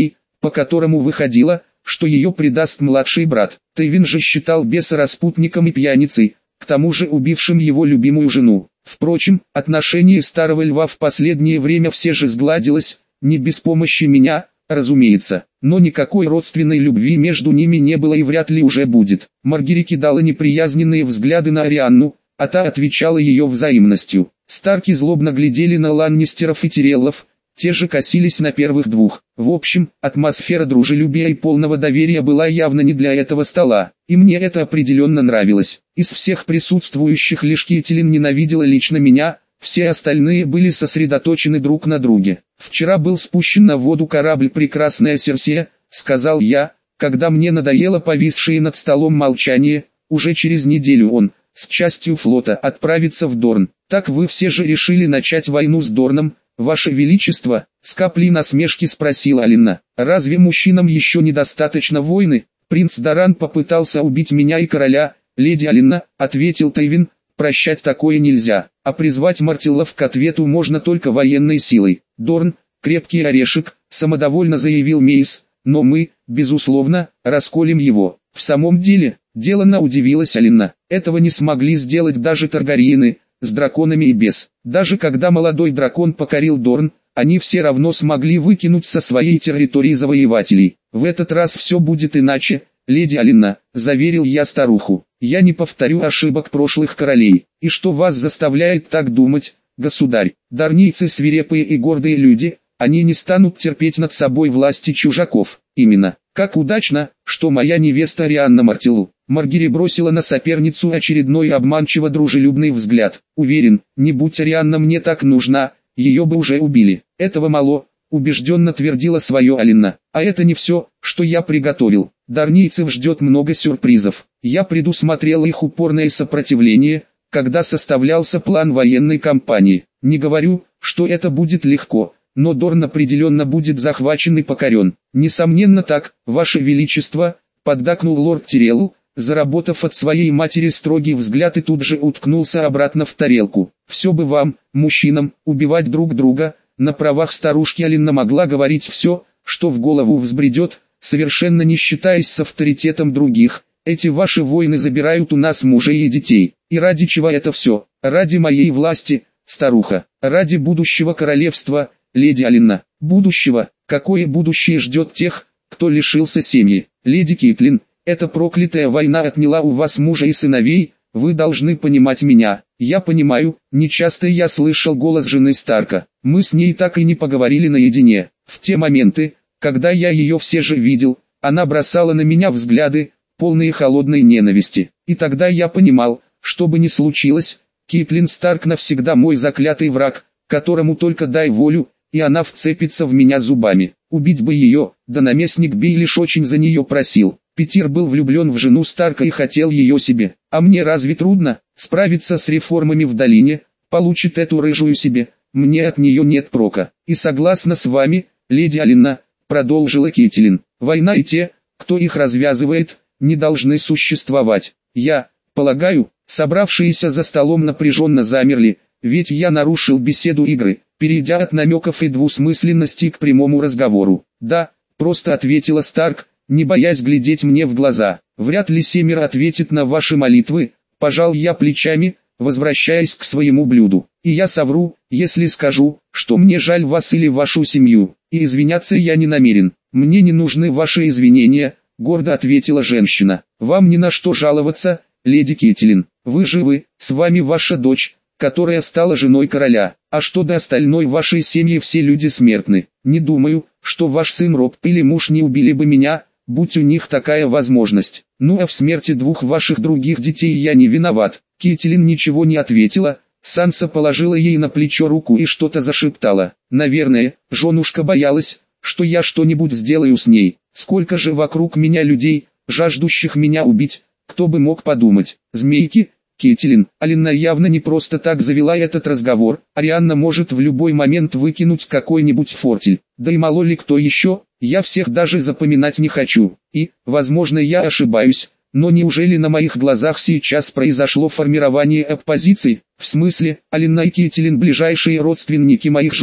по которому выходило, что ее предаст младший брат. Тейвин же считал беса распутником и пьяницей, к тому же убившим его любимую жену. Впрочем, отношение старого льва в последнее время все же сгладилось, не без помощи меня, разумеется, но никакой родственной любви между ними не было и вряд ли уже будет. Маргири кидала неприязненные взгляды на Арианну, а та отвечала ее взаимностью. Старки злобно глядели на Ланнистеров и Тиреллов, те же косились на первых двух. В общем, атмосфера дружелюбия и полного доверия была явно не для этого стола, и мне это определенно нравилось. Из всех присутствующих лишь Кейтилин ненавидела лично меня, все остальные были сосредоточены друг на друге. «Вчера был спущен на воду корабль «Прекрасная Серсея», — сказал я, когда мне надоело повисшее над столом молчание. Уже через неделю он, с частью флота, отправится в Дорн. Так вы все же решили начать войну с Дорном, Ваше Величество?» — с каплей насмешки спросила Алина. «Разве мужчинам еще недостаточно войны? Принц Даран попытался убить меня и короля, леди Алина», — ответил Тейвин. «Прощать такое нельзя, а призвать Мартиллов к ответу можно только военной силой. Дорн — крепкий орешек», — самодовольно заявил Мейс, «но мы, безусловно, расколем его». «В самом деле», — деланно удивилась Алина, — «этого не смогли сделать даже Таргариены, с драконами и без. Даже когда молодой дракон покорил Дорн, они все равно смогли выкинуть со своей территории завоевателей. В этот раз все будет иначе, леди Алина», — заверил я старуху. «Я не повторю ошибок прошлых королей. И что вас заставляет так думать, государь? Дарнийцы свирепые и гордые люди, они не станут терпеть над собой власти чужаков. Именно. Как удачно, что моя невеста Арианна Мартиллу». Маргири бросила на соперницу очередной обманчиво дружелюбный взгляд. «Уверен, не будь Арианна мне так нужна, ее бы уже убили». «Этого мало», — убежденно твердила свое Алина. «А это не все, что я приготовил. Дарнийцев ждет много сюрпризов. Я предусмотрел их упорное сопротивление, когда составлялся план военной кампании. Не говорю, что это будет легко, но Дорн определенно будет захвачен и покорен». «Несомненно так, Ваше Величество», — поддакнул лорд Тирелл, заработав от своей матери строгий взгляд и тут же уткнулся обратно в тарелку. «Все бы вам, мужчинам, убивать друг друга». На правах старушки Алина могла говорить все, что в голову взбредет, совершенно не считаясь с авторитетом других. «Эти ваши войны забирают у нас мужей и детей. И ради чего это все? Ради моей власти, старуха. Ради будущего королевства, леди Алина». «Будущего? Какое будущее ждет тех, кто лишился семьи? Леди Кейтлин, эта проклятая война отняла у вас мужа и сыновей, вы должны понимать меня». «Я понимаю», — нечасто я слышал голос жены Старка. «Мы с ней так и не поговорили наедине. В те моменты, когда я ее все же видел, она бросала на меня взгляды, полные холодной ненависти. И тогда я понимал, что бы ни случилось, Кейтлин Старк навсегда мой заклятый враг, которому только дай волю, и она вцепится в меня зубами. Убить бы ее, да наместник Бей лишь очень за нее просил. Питир был влюблен в жену Старка и хотел ее себе. А мне разве трудно справиться с реформами в долине? Получит эту рыжую себе, мне от нее нет прока. И согласна с вами, леди Алина, продолжила Кейтилин. Война и те, кто их развязывает, не должны существовать. Я, полагаю, собравшиеся за столом напряженно замерли, ведь я нарушил беседу игры, перейдя от намеков и двусмысленности к прямому разговору. «Да», — просто ответила Старк, не боясь глядеть мне в глаза. «Вряд ли семеро ответит на ваши молитвы», — пожал я плечами, возвращаясь к своему блюду. «И я совру, если скажу, что мне жаль вас или вашу семью, и извиняться я не намерен». «Мне не нужны ваши извинения», — гордо ответила женщина. «Вам ни на что жаловаться, леди Кейтилин. Вы живы, с вами ваша дочь, которая стала женой короля. А что до остальной вашей семьи, все люди смертны. Не думаю, что ваш сын Роб или муж не убили бы меня, будь у них такая возможность. Ну а в смерти двух ваших других детей я не виноват». Кейтилин ничего не ответила, Санса положила ей на плечо руку и что-то зашептала. «Наверное, женушка боялась, что я что-нибудь сделаю с ней. Сколько же вокруг меня людей, жаждущих меня убить, кто бы мог подумать. Змейки». Кейтилин, Алина явно не просто так завела этот разговор, Арианна может в любой момент выкинуть какой-нибудь фортель, да и мало ли кто еще, я всех даже запоминать не хочу, и, возможно я ошибаюсь, но неужели на моих глазах сейчас произошло формирование оппозиции? В смысле, Алина и Кейтилин ближайшие родственники моих жен,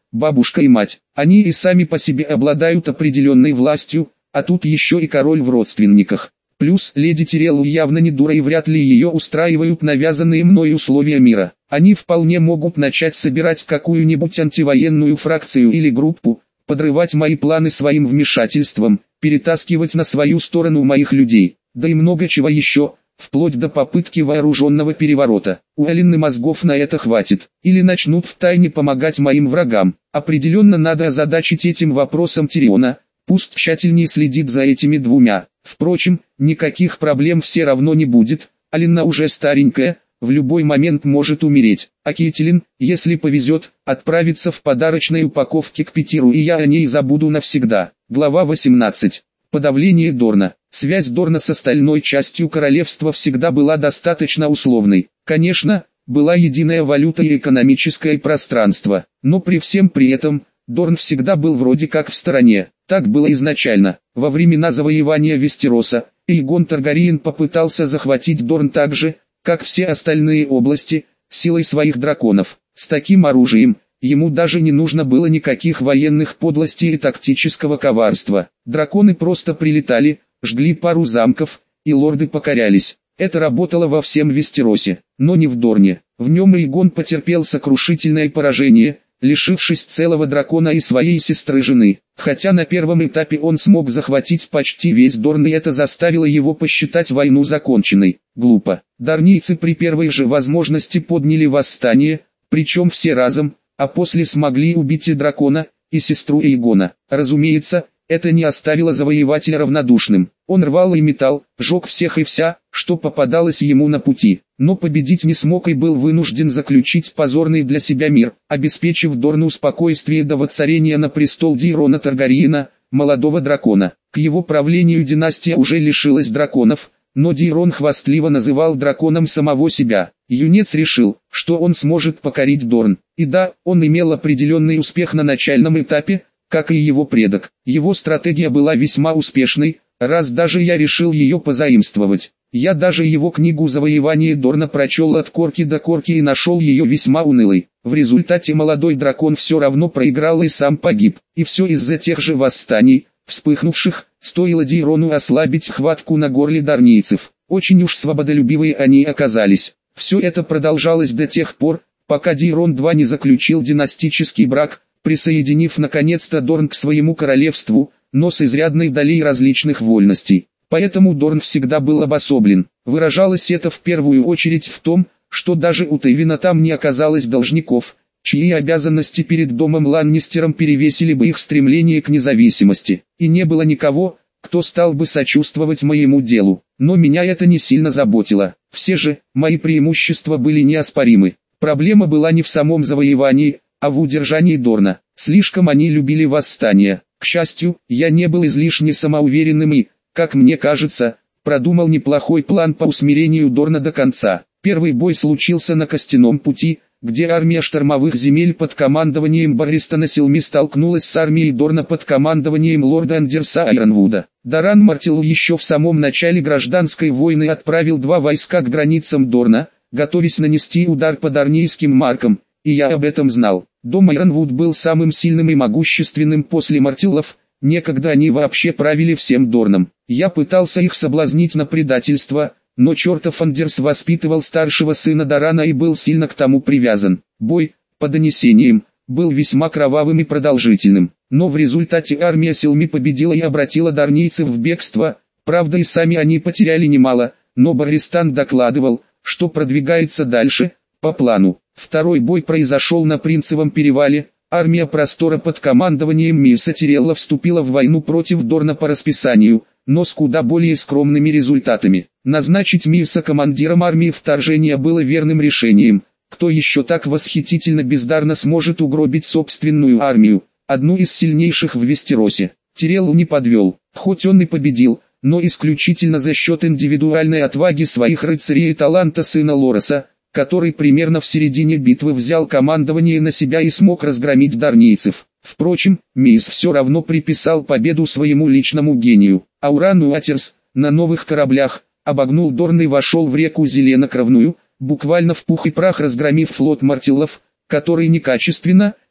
бабушка и мать. Они и сами по себе обладают определенной властью, а тут еще и король в родственниках. Плюс леди Тиреллу явно не дура и вряд ли ее устраивают навязанные мной условия мира. Они вполне могут начать собирать какую-нибудь антивоенную фракцию или группу, подрывать мои планы своим вмешательством, перетаскивать на свою сторону моих людей, да и много чего еще, вплоть до попытки вооруженного переворота. У Эллины мозгов на это хватит. Или начнут втайне помогать моим врагам. Определенно надо озадачить этим вопросом Тириона, пусть тщательнее следит за этими двумя. Впрочем, никаких проблем все равно не будет, Алина уже старенькая, в любой момент может умереть, а Кейтилин, если повезет, отправится в подарочной упаковке к Петеру и я о ней забуду навсегда. Глава восемнадцать. Подавление Дорна. Связь Дорна с остальной частью королевства всегда была достаточно условной. Конечно, была единая валюта и экономическое пространство, но при всем при этом, Дорн всегда был вроде как в стороне. Так было изначально. Во времена завоевания Вестероса, Эйгон Таргариен попытался захватить Дорн так же, как все остальные области, силой своих драконов. С таким оружием, ему даже не нужно было никаких военных подлостей и тактического коварства. Драконы просто прилетали, жгли пару замков, и лорды покорялись. Это работало во всем Вестеросе, но не в Дорне. В нем Эйгон потерпел сокрушительное поражение, лишившись целого дракона и своей сестры-жены. Хотя на первом этапе он смог захватить почти весь Дорн, и это заставило его посчитать войну законченной. Глупо. Дарнийцы при первой же возможности подняли восстание, причем все разом, а после смогли убить и дракона, и сестру Эйгона. Разумеется, это не оставило завоевателя равнодушным. Он рвал и метал, жег всех и вся, что попадалось ему на пути. Но победить не смог и был вынужден заключить позорный для себя мир, обеспечив Дорну спокойствие до воцарения на престол Дейрона Таргариена, молодого дракона. К его правлению династия уже лишилась драконов, но Дейрон хвастливо называл драконом самого себя. Юнец решил, что он сможет покорить Дорн. И да, он имел определенный успех на начальном этапе, как и его предок. Его стратегия была весьма успешной, раз даже я решил ее позаимствовать. Я даже его книгу «Завоевание Дорна» прочел от корки до корки и нашел ее весьма унылой. В результате молодой дракон все равно проиграл и сам погиб. И все из-за тех же восстаний, вспыхнувших, стоило Дейрону ослабить хватку на горле дарнийцев. Очень уж свободолюбивые они оказались. Все это продолжалось до тех пор, пока Дейрон-два не заключил династический брак, присоединив наконец-то Дорн к своему королевству, но с изрядной долей различных вольностей. Поэтому Дорн всегда был обособлен. Выражалось это в первую очередь в том, что даже у Тywина там не оказалось должников, чьи обязанности перед домом Ланнистером перевесили бы их стремление к независимости. И не было никого, кто стал бы сочувствовать моему делу. Но меня это не сильно заботило. Все же, мои преимущества были неоспоримы. Проблема была не в самом завоевании, а в удержании Дорна. Слишком они любили восстание. К счастью, я не был излишне самоуверенным и, как мне кажется, продумал неплохой план по усмирению Дорна до конца. Первый бой случился на Костяном пути, где армия штормовых земель под командованием Барристона Селми столкнулась с армией Дорна под командованием лорда Андерса Айронвуда. Даран Мартилл еще в самом начале гражданской войны отправил два войска к границам Дорна, готовясь нанести удар по дарнийским маркам, и я об этом знал. Дом Айронвуд был самым сильным и могущественным после Мартиллов. Некогда они вообще правили всем Дорном. Я пытался их соблазнить на предательство, но чертов Андерс воспитывал старшего сына Дарана и был сильно к тому привязан. Бой, по донесениям, был весьма кровавым и продолжительным. Но в результате армия Селми победила и обратила дарнийцев в бегство. Правда, и сами они потеряли немало, но Барристан докладывал, что продвигается дальше, по плану. Второй бой произошел на Принцевом перевале. Армия Простора под командованием Миса Тирелла вступила в войну против Дорна по расписанию, но с куда более скромными результатами. Назначить Миса командиром армии вторжения было верным решением. Кто еще так восхитительно бездарно сможет угробить собственную армию, одну из сильнейших в Вестеросе? Тиреллу не подвел, хоть он и победил, но исключительно за счет индивидуальной отваги своих рыцарей и таланта сына Лороса, который примерно в середине битвы взял командование на себя и смог разгромить дарнийцев. Впрочем, Мис все равно приписал победу своему личному гению. Ауран Уатерс, на новых кораблях, обогнул Дорн и вошел в реку Зеленокровную, буквально в пух и прах разгромив флот Мартиллов, который некачественно,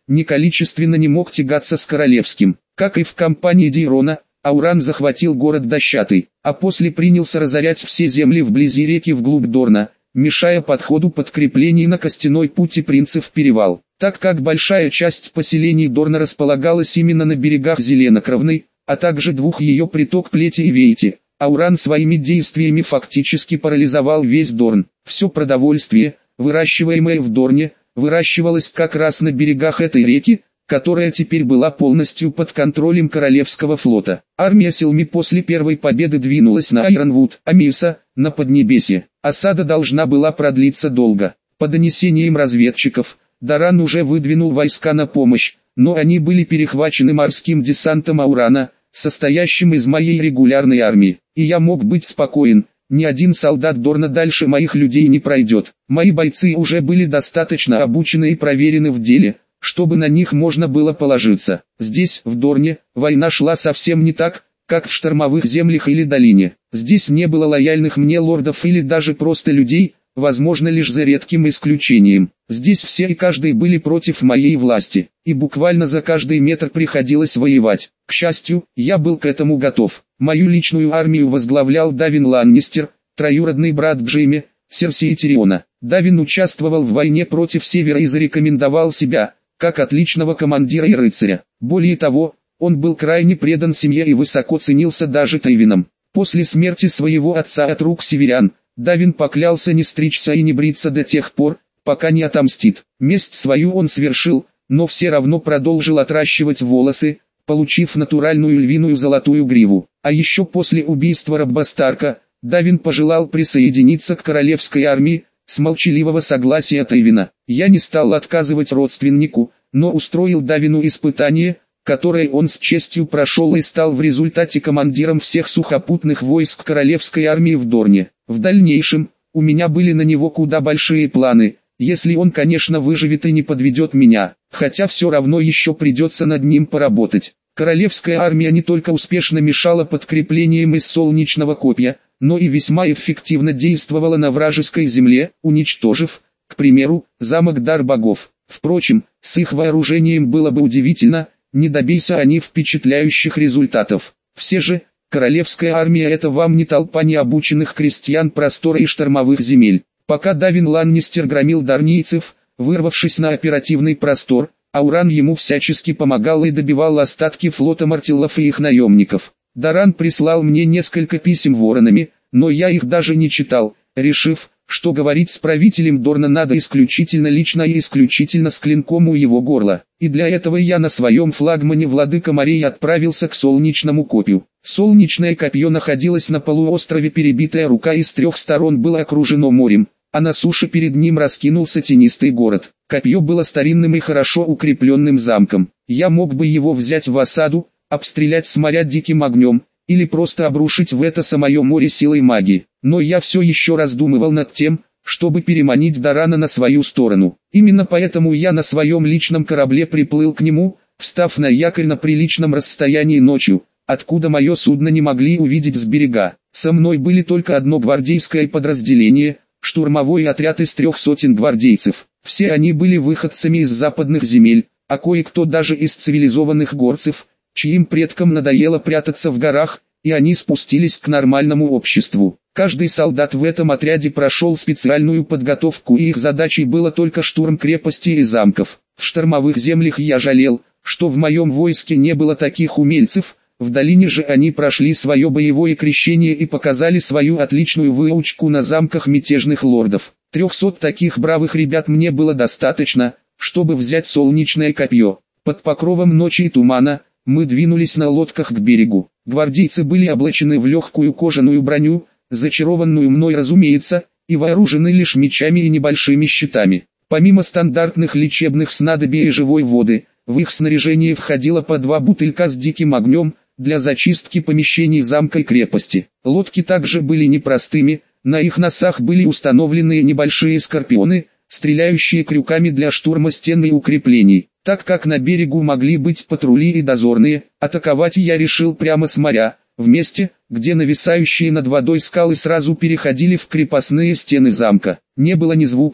ни количественно не мог тягаться с королевским. Как и в кампании Дейрона, Ауран захватил город Дощатый, а после принялся разорять все земли вблизи реки вглубь Дорна, мешая подходу подкреплений на костяной пути Принцев Перевал. Так как большая часть поселений Дорна располагалась именно на берегах Зеленокровной, а также двух ее приток Плети и Вейти, Ауран своими действиями фактически парализовал весь Дорн. Все продовольствие, выращиваемое в Дорне, выращивалось как раз на берегах этой реки, которая теперь была полностью под контролем Королевского флота. Армия Селми после первой победы двинулась на Айронвуд, Амиса, на Поднебесье. Осада должна была продлиться долго. По донесениям разведчиков, Даран уже выдвинул войска на помощь, но они были перехвачены морским десантом Аурана, состоящим из моей регулярной армии. И я мог быть спокоен, ни один солдат Дорна дальше моих людей не пройдет. Мои бойцы уже были достаточно обучены и проверены в деле, чтобы на них можно было положиться. Здесь, в Дорне, война шла совсем не так, как в штормовых землях или долине. Здесь не было лояльных мне лордов или даже просто людей, возможно лишь за редким исключением. Здесь все и каждый были против моей власти, и буквально за каждый метр приходилось воевать. К счастью, я был к этому готов. Мою личную армию возглавлял Давин Ланнистер, троюродный брат Джейми, Серси и Тириона. Давин участвовал в войне против Севера и зарекомендовал себя как отличного командира и рыцаря. Более того, он был крайне предан семье и высоко ценился даже Тейвином. После смерти своего отца от рук северян, Давин поклялся не стричься и не бриться до тех пор, пока не отомстит. Месть свою он совершил, но все равно продолжил отращивать волосы, получив натуральную львиную золотую гриву. А еще после убийства Робба Старка, Давин пожелал присоединиться к королевской армии, с молчаливого согласия Тейвина. Я не стал отказывать родственнику, но устроил Давину испытание, которое он с честью прошел и стал в результате командиром всех сухопутных войск королевской армии в Дорне. В дальнейшем, у меня были на него куда большие планы, если он, конечно, выживет и не подведет меня, хотя все равно еще придется над ним поработать. Королевская армия не только успешно мешала подкреплениям из Солнечного копья, но и весьма эффективно действовала на вражеской земле, уничтожив, к примеру, замок Дар Богов. Впрочем, с их вооружением было бы удивительно, не добейся они впечатляющих результатов. Все же, королевская армия — это вам не толпа необученных крестьян простора и штормовых земель. Пока Давин Ланнистер громил дарнийцев, вырвавшись на оперативный простор, Ауран ему всячески помогал и добивал остатки флота Мартиллов и их наемников. Даран прислал мне несколько писем воронами, но я их даже не читал, решив, что говорить с правителем Дорна надо исключительно лично и исключительно с клинком у его горла. И для этого я на своем флагмане Владыка морей отправился к Солнечному копью. Солнечное копье находилось на полуострове, перебитая рука и с трех сторон было окружено морем, а на суше перед ним раскинулся тенистый город. Копье было старинным и хорошо укрепленным замком. Я мог бы его взять в осаду, обстрелять с моря диким огнем, или просто обрушить в это самое море силой магии. Но я все еще раздумывал над тем, чтобы переманить Дарана на свою сторону. Именно поэтому я на своем личном корабле приплыл к нему, встав на якорь на приличном расстоянии ночью, откуда мое судно не могли увидеть с берега. Со мной были только одно гвардейское подразделение, штурмовой отряд из трех сотен гвардейцев. Все они были выходцами из западных земель, а кое-кто даже из цивилизованных горцев, чьим предкам надоело прятаться в горах, и они спустились к нормальному обществу. Каждый солдат в этом отряде прошел специальную подготовку, и их задачей было только штурм крепостей и замков. В штормовых землях я жалел, что в моем войске не было таких умельцев, в долине же они прошли свое боевое крещение и показали свою отличную выучку на замках мятежных лордов. Трехсот таких бравых ребят мне было достаточно, чтобы взять Солнечное копье. Под покровом ночи и тумана мы двинулись на лодках к берегу. Гвардейцы были облачены в легкую кожаную броню, зачарованную мной, разумеется, и вооружены лишь мечами и небольшими щитами. Помимо стандартных лечебных снадобий и живой воды, в их снаряжение входило по два бутылька с диким огнем, для зачистки помещений замка и крепости. Лодки также были непростыми, на их носах были установлены небольшие скорпионы, стреляющие крюками для штурма стен и укреплений. Так как на берегу могли быть патрули и дозорные, атаковать я решил прямо с моря, в месте, где нависающие над водой скалы сразу переходили в крепостные стены замка. Не было ни звука,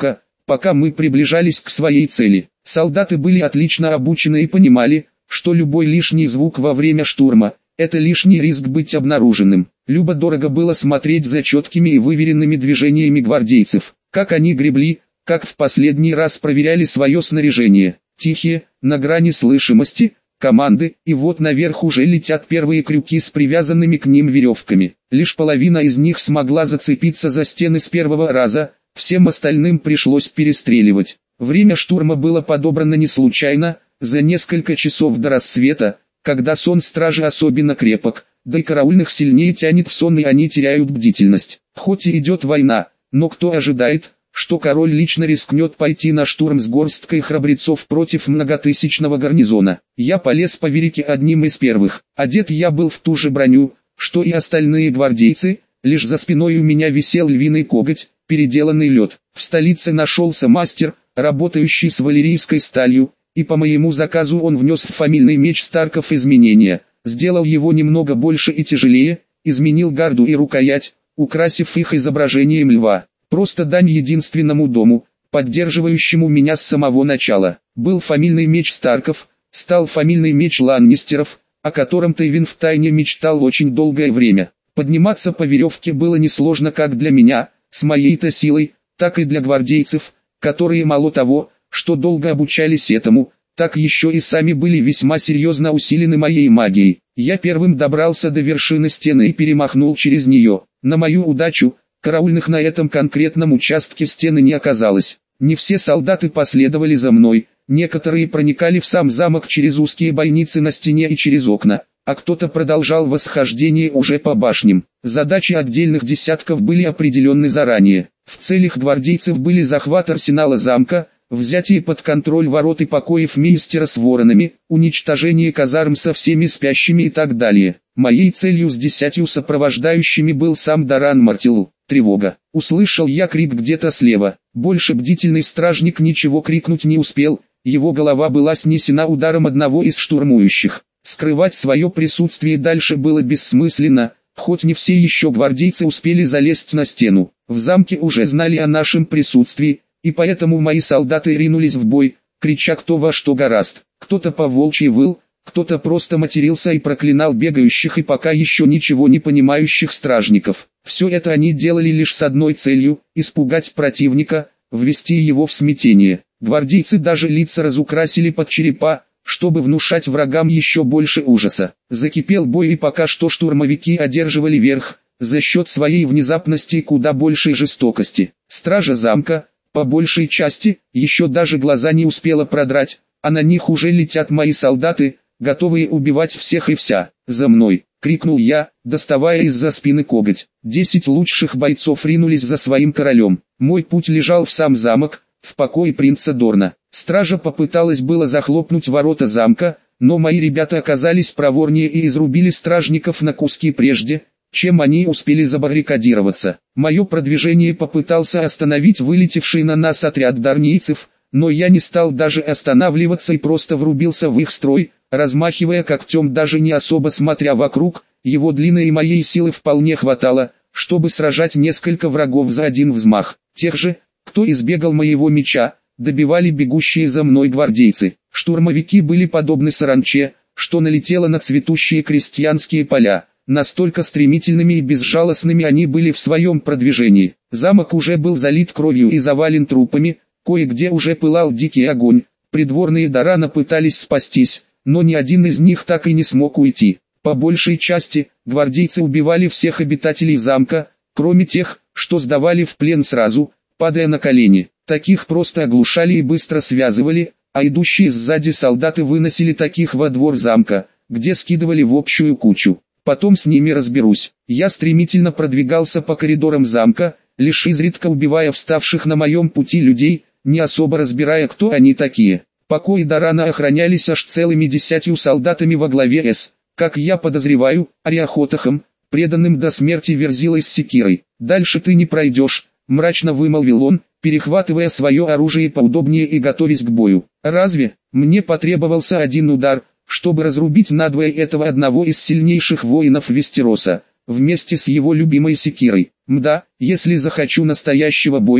пока мы приближались к своей цели. Солдаты были отлично обучены и понимали, что любой лишний звук во время штурма – это лишний риск быть обнаруженным. Любо-дорого было смотреть за четкими и выверенными движениями гвардейцев, как они гребли, как в последний раз проверяли свое снаряжение. Тихие, на грани слышимости, команды, и вот наверх уже летят первые крюки с привязанными к ним веревками. Лишь половина из них смогла зацепиться за стены с первого раза, всем остальным пришлось перестреливать. Время штурма было подобрано не случайно, за несколько часов до рассвета, когда сон стражи особенно крепок, да и караульных сильнее тянет в сон и они теряют бдительность. Хоть и идет война, но кто ожидает, что король лично рискнет пойти на штурм с горсткой храбрецов против многотысячного гарнизона. Я полез по верике одним из первых. Одет я был в ту же броню, что и остальные гвардейцы, лишь за спиной у меня висел львиный коготь, переделанный лед. В столице нашелся мастер, работающий с валерийской сталью, и по моему заказу он внес в фамильный меч Старков изменения, сделал его немного больше и тяжелее, изменил гарду и рукоять, украсив их изображением льва. Просто дань единственному дому, поддерживающему меня с самого начала. Был фамильный меч Старков, стал фамильный меч Ланнистеров, о котором Тейвин втайне мечтал очень долгое время. Подниматься по веревке было несложно как для меня, с моей-то силой, так и для гвардейцев, которые мало того, что долго обучались этому, так еще и сами были весьма серьезно усилены моей магией. Я первым добрался до вершины стены и перемахнул через нее. На мою удачу, караульных на этом конкретном участке стены не оказалось. Не все солдаты последовали за мной, некоторые проникали в сам замок через узкие бойницы на стене и через окна, а кто-то продолжал восхождение уже по башням. Задачи отдельных десятков были определены заранее. В целях гвардейцев были захват арсенала замка, взятие под контроль ворот и покоев мейстера с воронами, уничтожение казарм со всеми спящими и так далее. Моей целью с десятью сопровождающими был сам Даран Мартил. Тревога. Услышал я крик где-то слева. Больше бдительный стражник ничего крикнуть не успел, его голова была снесена ударом одного из штурмующих. Скрывать свое присутствие дальше было бессмысленно, хоть не все еще гвардейцы успели залезть на стену. В замке уже знали о нашем присутствии, и поэтому мои солдаты ринулись в бой, крича кто во что горазд. Кто-то по-волчьи выл, кто-то просто матерился и проклинал бегающих и пока еще ничего не понимающих стражников. Все это они делали лишь с одной целью – испугать противника, ввести его в смятение. Гвардейцы даже лица разукрасили под черепа, чтобы внушать врагам еще больше ужаса. Закипел бой и пока что штурмовики одерживали верх, за счет своей внезапности и куда большей жестокости. Стража замка, по большей части, еще даже глаза не успела продрать, а на них уже летят мои солдаты, готовые убивать всех и вся. «За мной!» — крикнул я, доставая из-за спины коготь. Десять лучших бойцов ринулись за своим королем. Мой путь лежал в сам замок, в покой принца Дорна. Стража попыталась было захлопнуть ворота замка, но мои ребята оказались проворнее и изрубили стражников на куски прежде, чем они успели забаррикадироваться. Мое продвижение попытался остановить вылетевший на нас отряд дарнийцев, но я не стал даже останавливаться и просто врубился в их строй, размахивая когтем даже не особо смотря вокруг, его длины и моей силы вполне хватало, чтобы сражать несколько врагов за один взмах. Тех же, кто избегал моего меча, добивали бегущие за мной гвардейцы. Штурмовики были подобны саранче, что налетело на цветущие крестьянские поля. Настолько стремительными и безжалостными они были в своем продвижении. Замок уже был залит кровью и завален трупами, кое-где уже пылал дикий огонь. Придворные Дарана пытались спастись, но ни один из них так и не смог уйти. По большей части, гвардейцы убивали всех обитателей замка, кроме тех, что сдавали в плен сразу, падая на колени. Таких просто оглушали и быстро связывали, а идущие сзади солдаты выносили таких во двор замка, где скидывали в общую кучу. Потом с ними разберусь. Я стремительно продвигался по коридорам замка, лишь изредка убивая вставших на моем пути людей, не особо разбирая, кто они такие. Покои Дарана охранялись аж целыми десятью солдатами во главе с, как я подозреваю, Ариахотахом, преданным до смерти Верзилой с секирой. «Дальше ты не пройдешь», — мрачно вымолвил он, перехватывая свое оружие поудобнее и готовясь к бою. «Разве? Мне потребовался один удар, чтобы разрубить надвое этого одного из сильнейших воинов Вестероса, вместе с его любимой секирой. Мда, если захочу настоящего боя,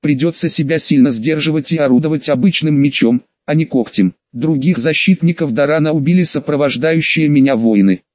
придется себя сильно сдерживать и орудовать обычным мечом, а не когтем. Других защитников Дарана убили сопровождающие меня воины.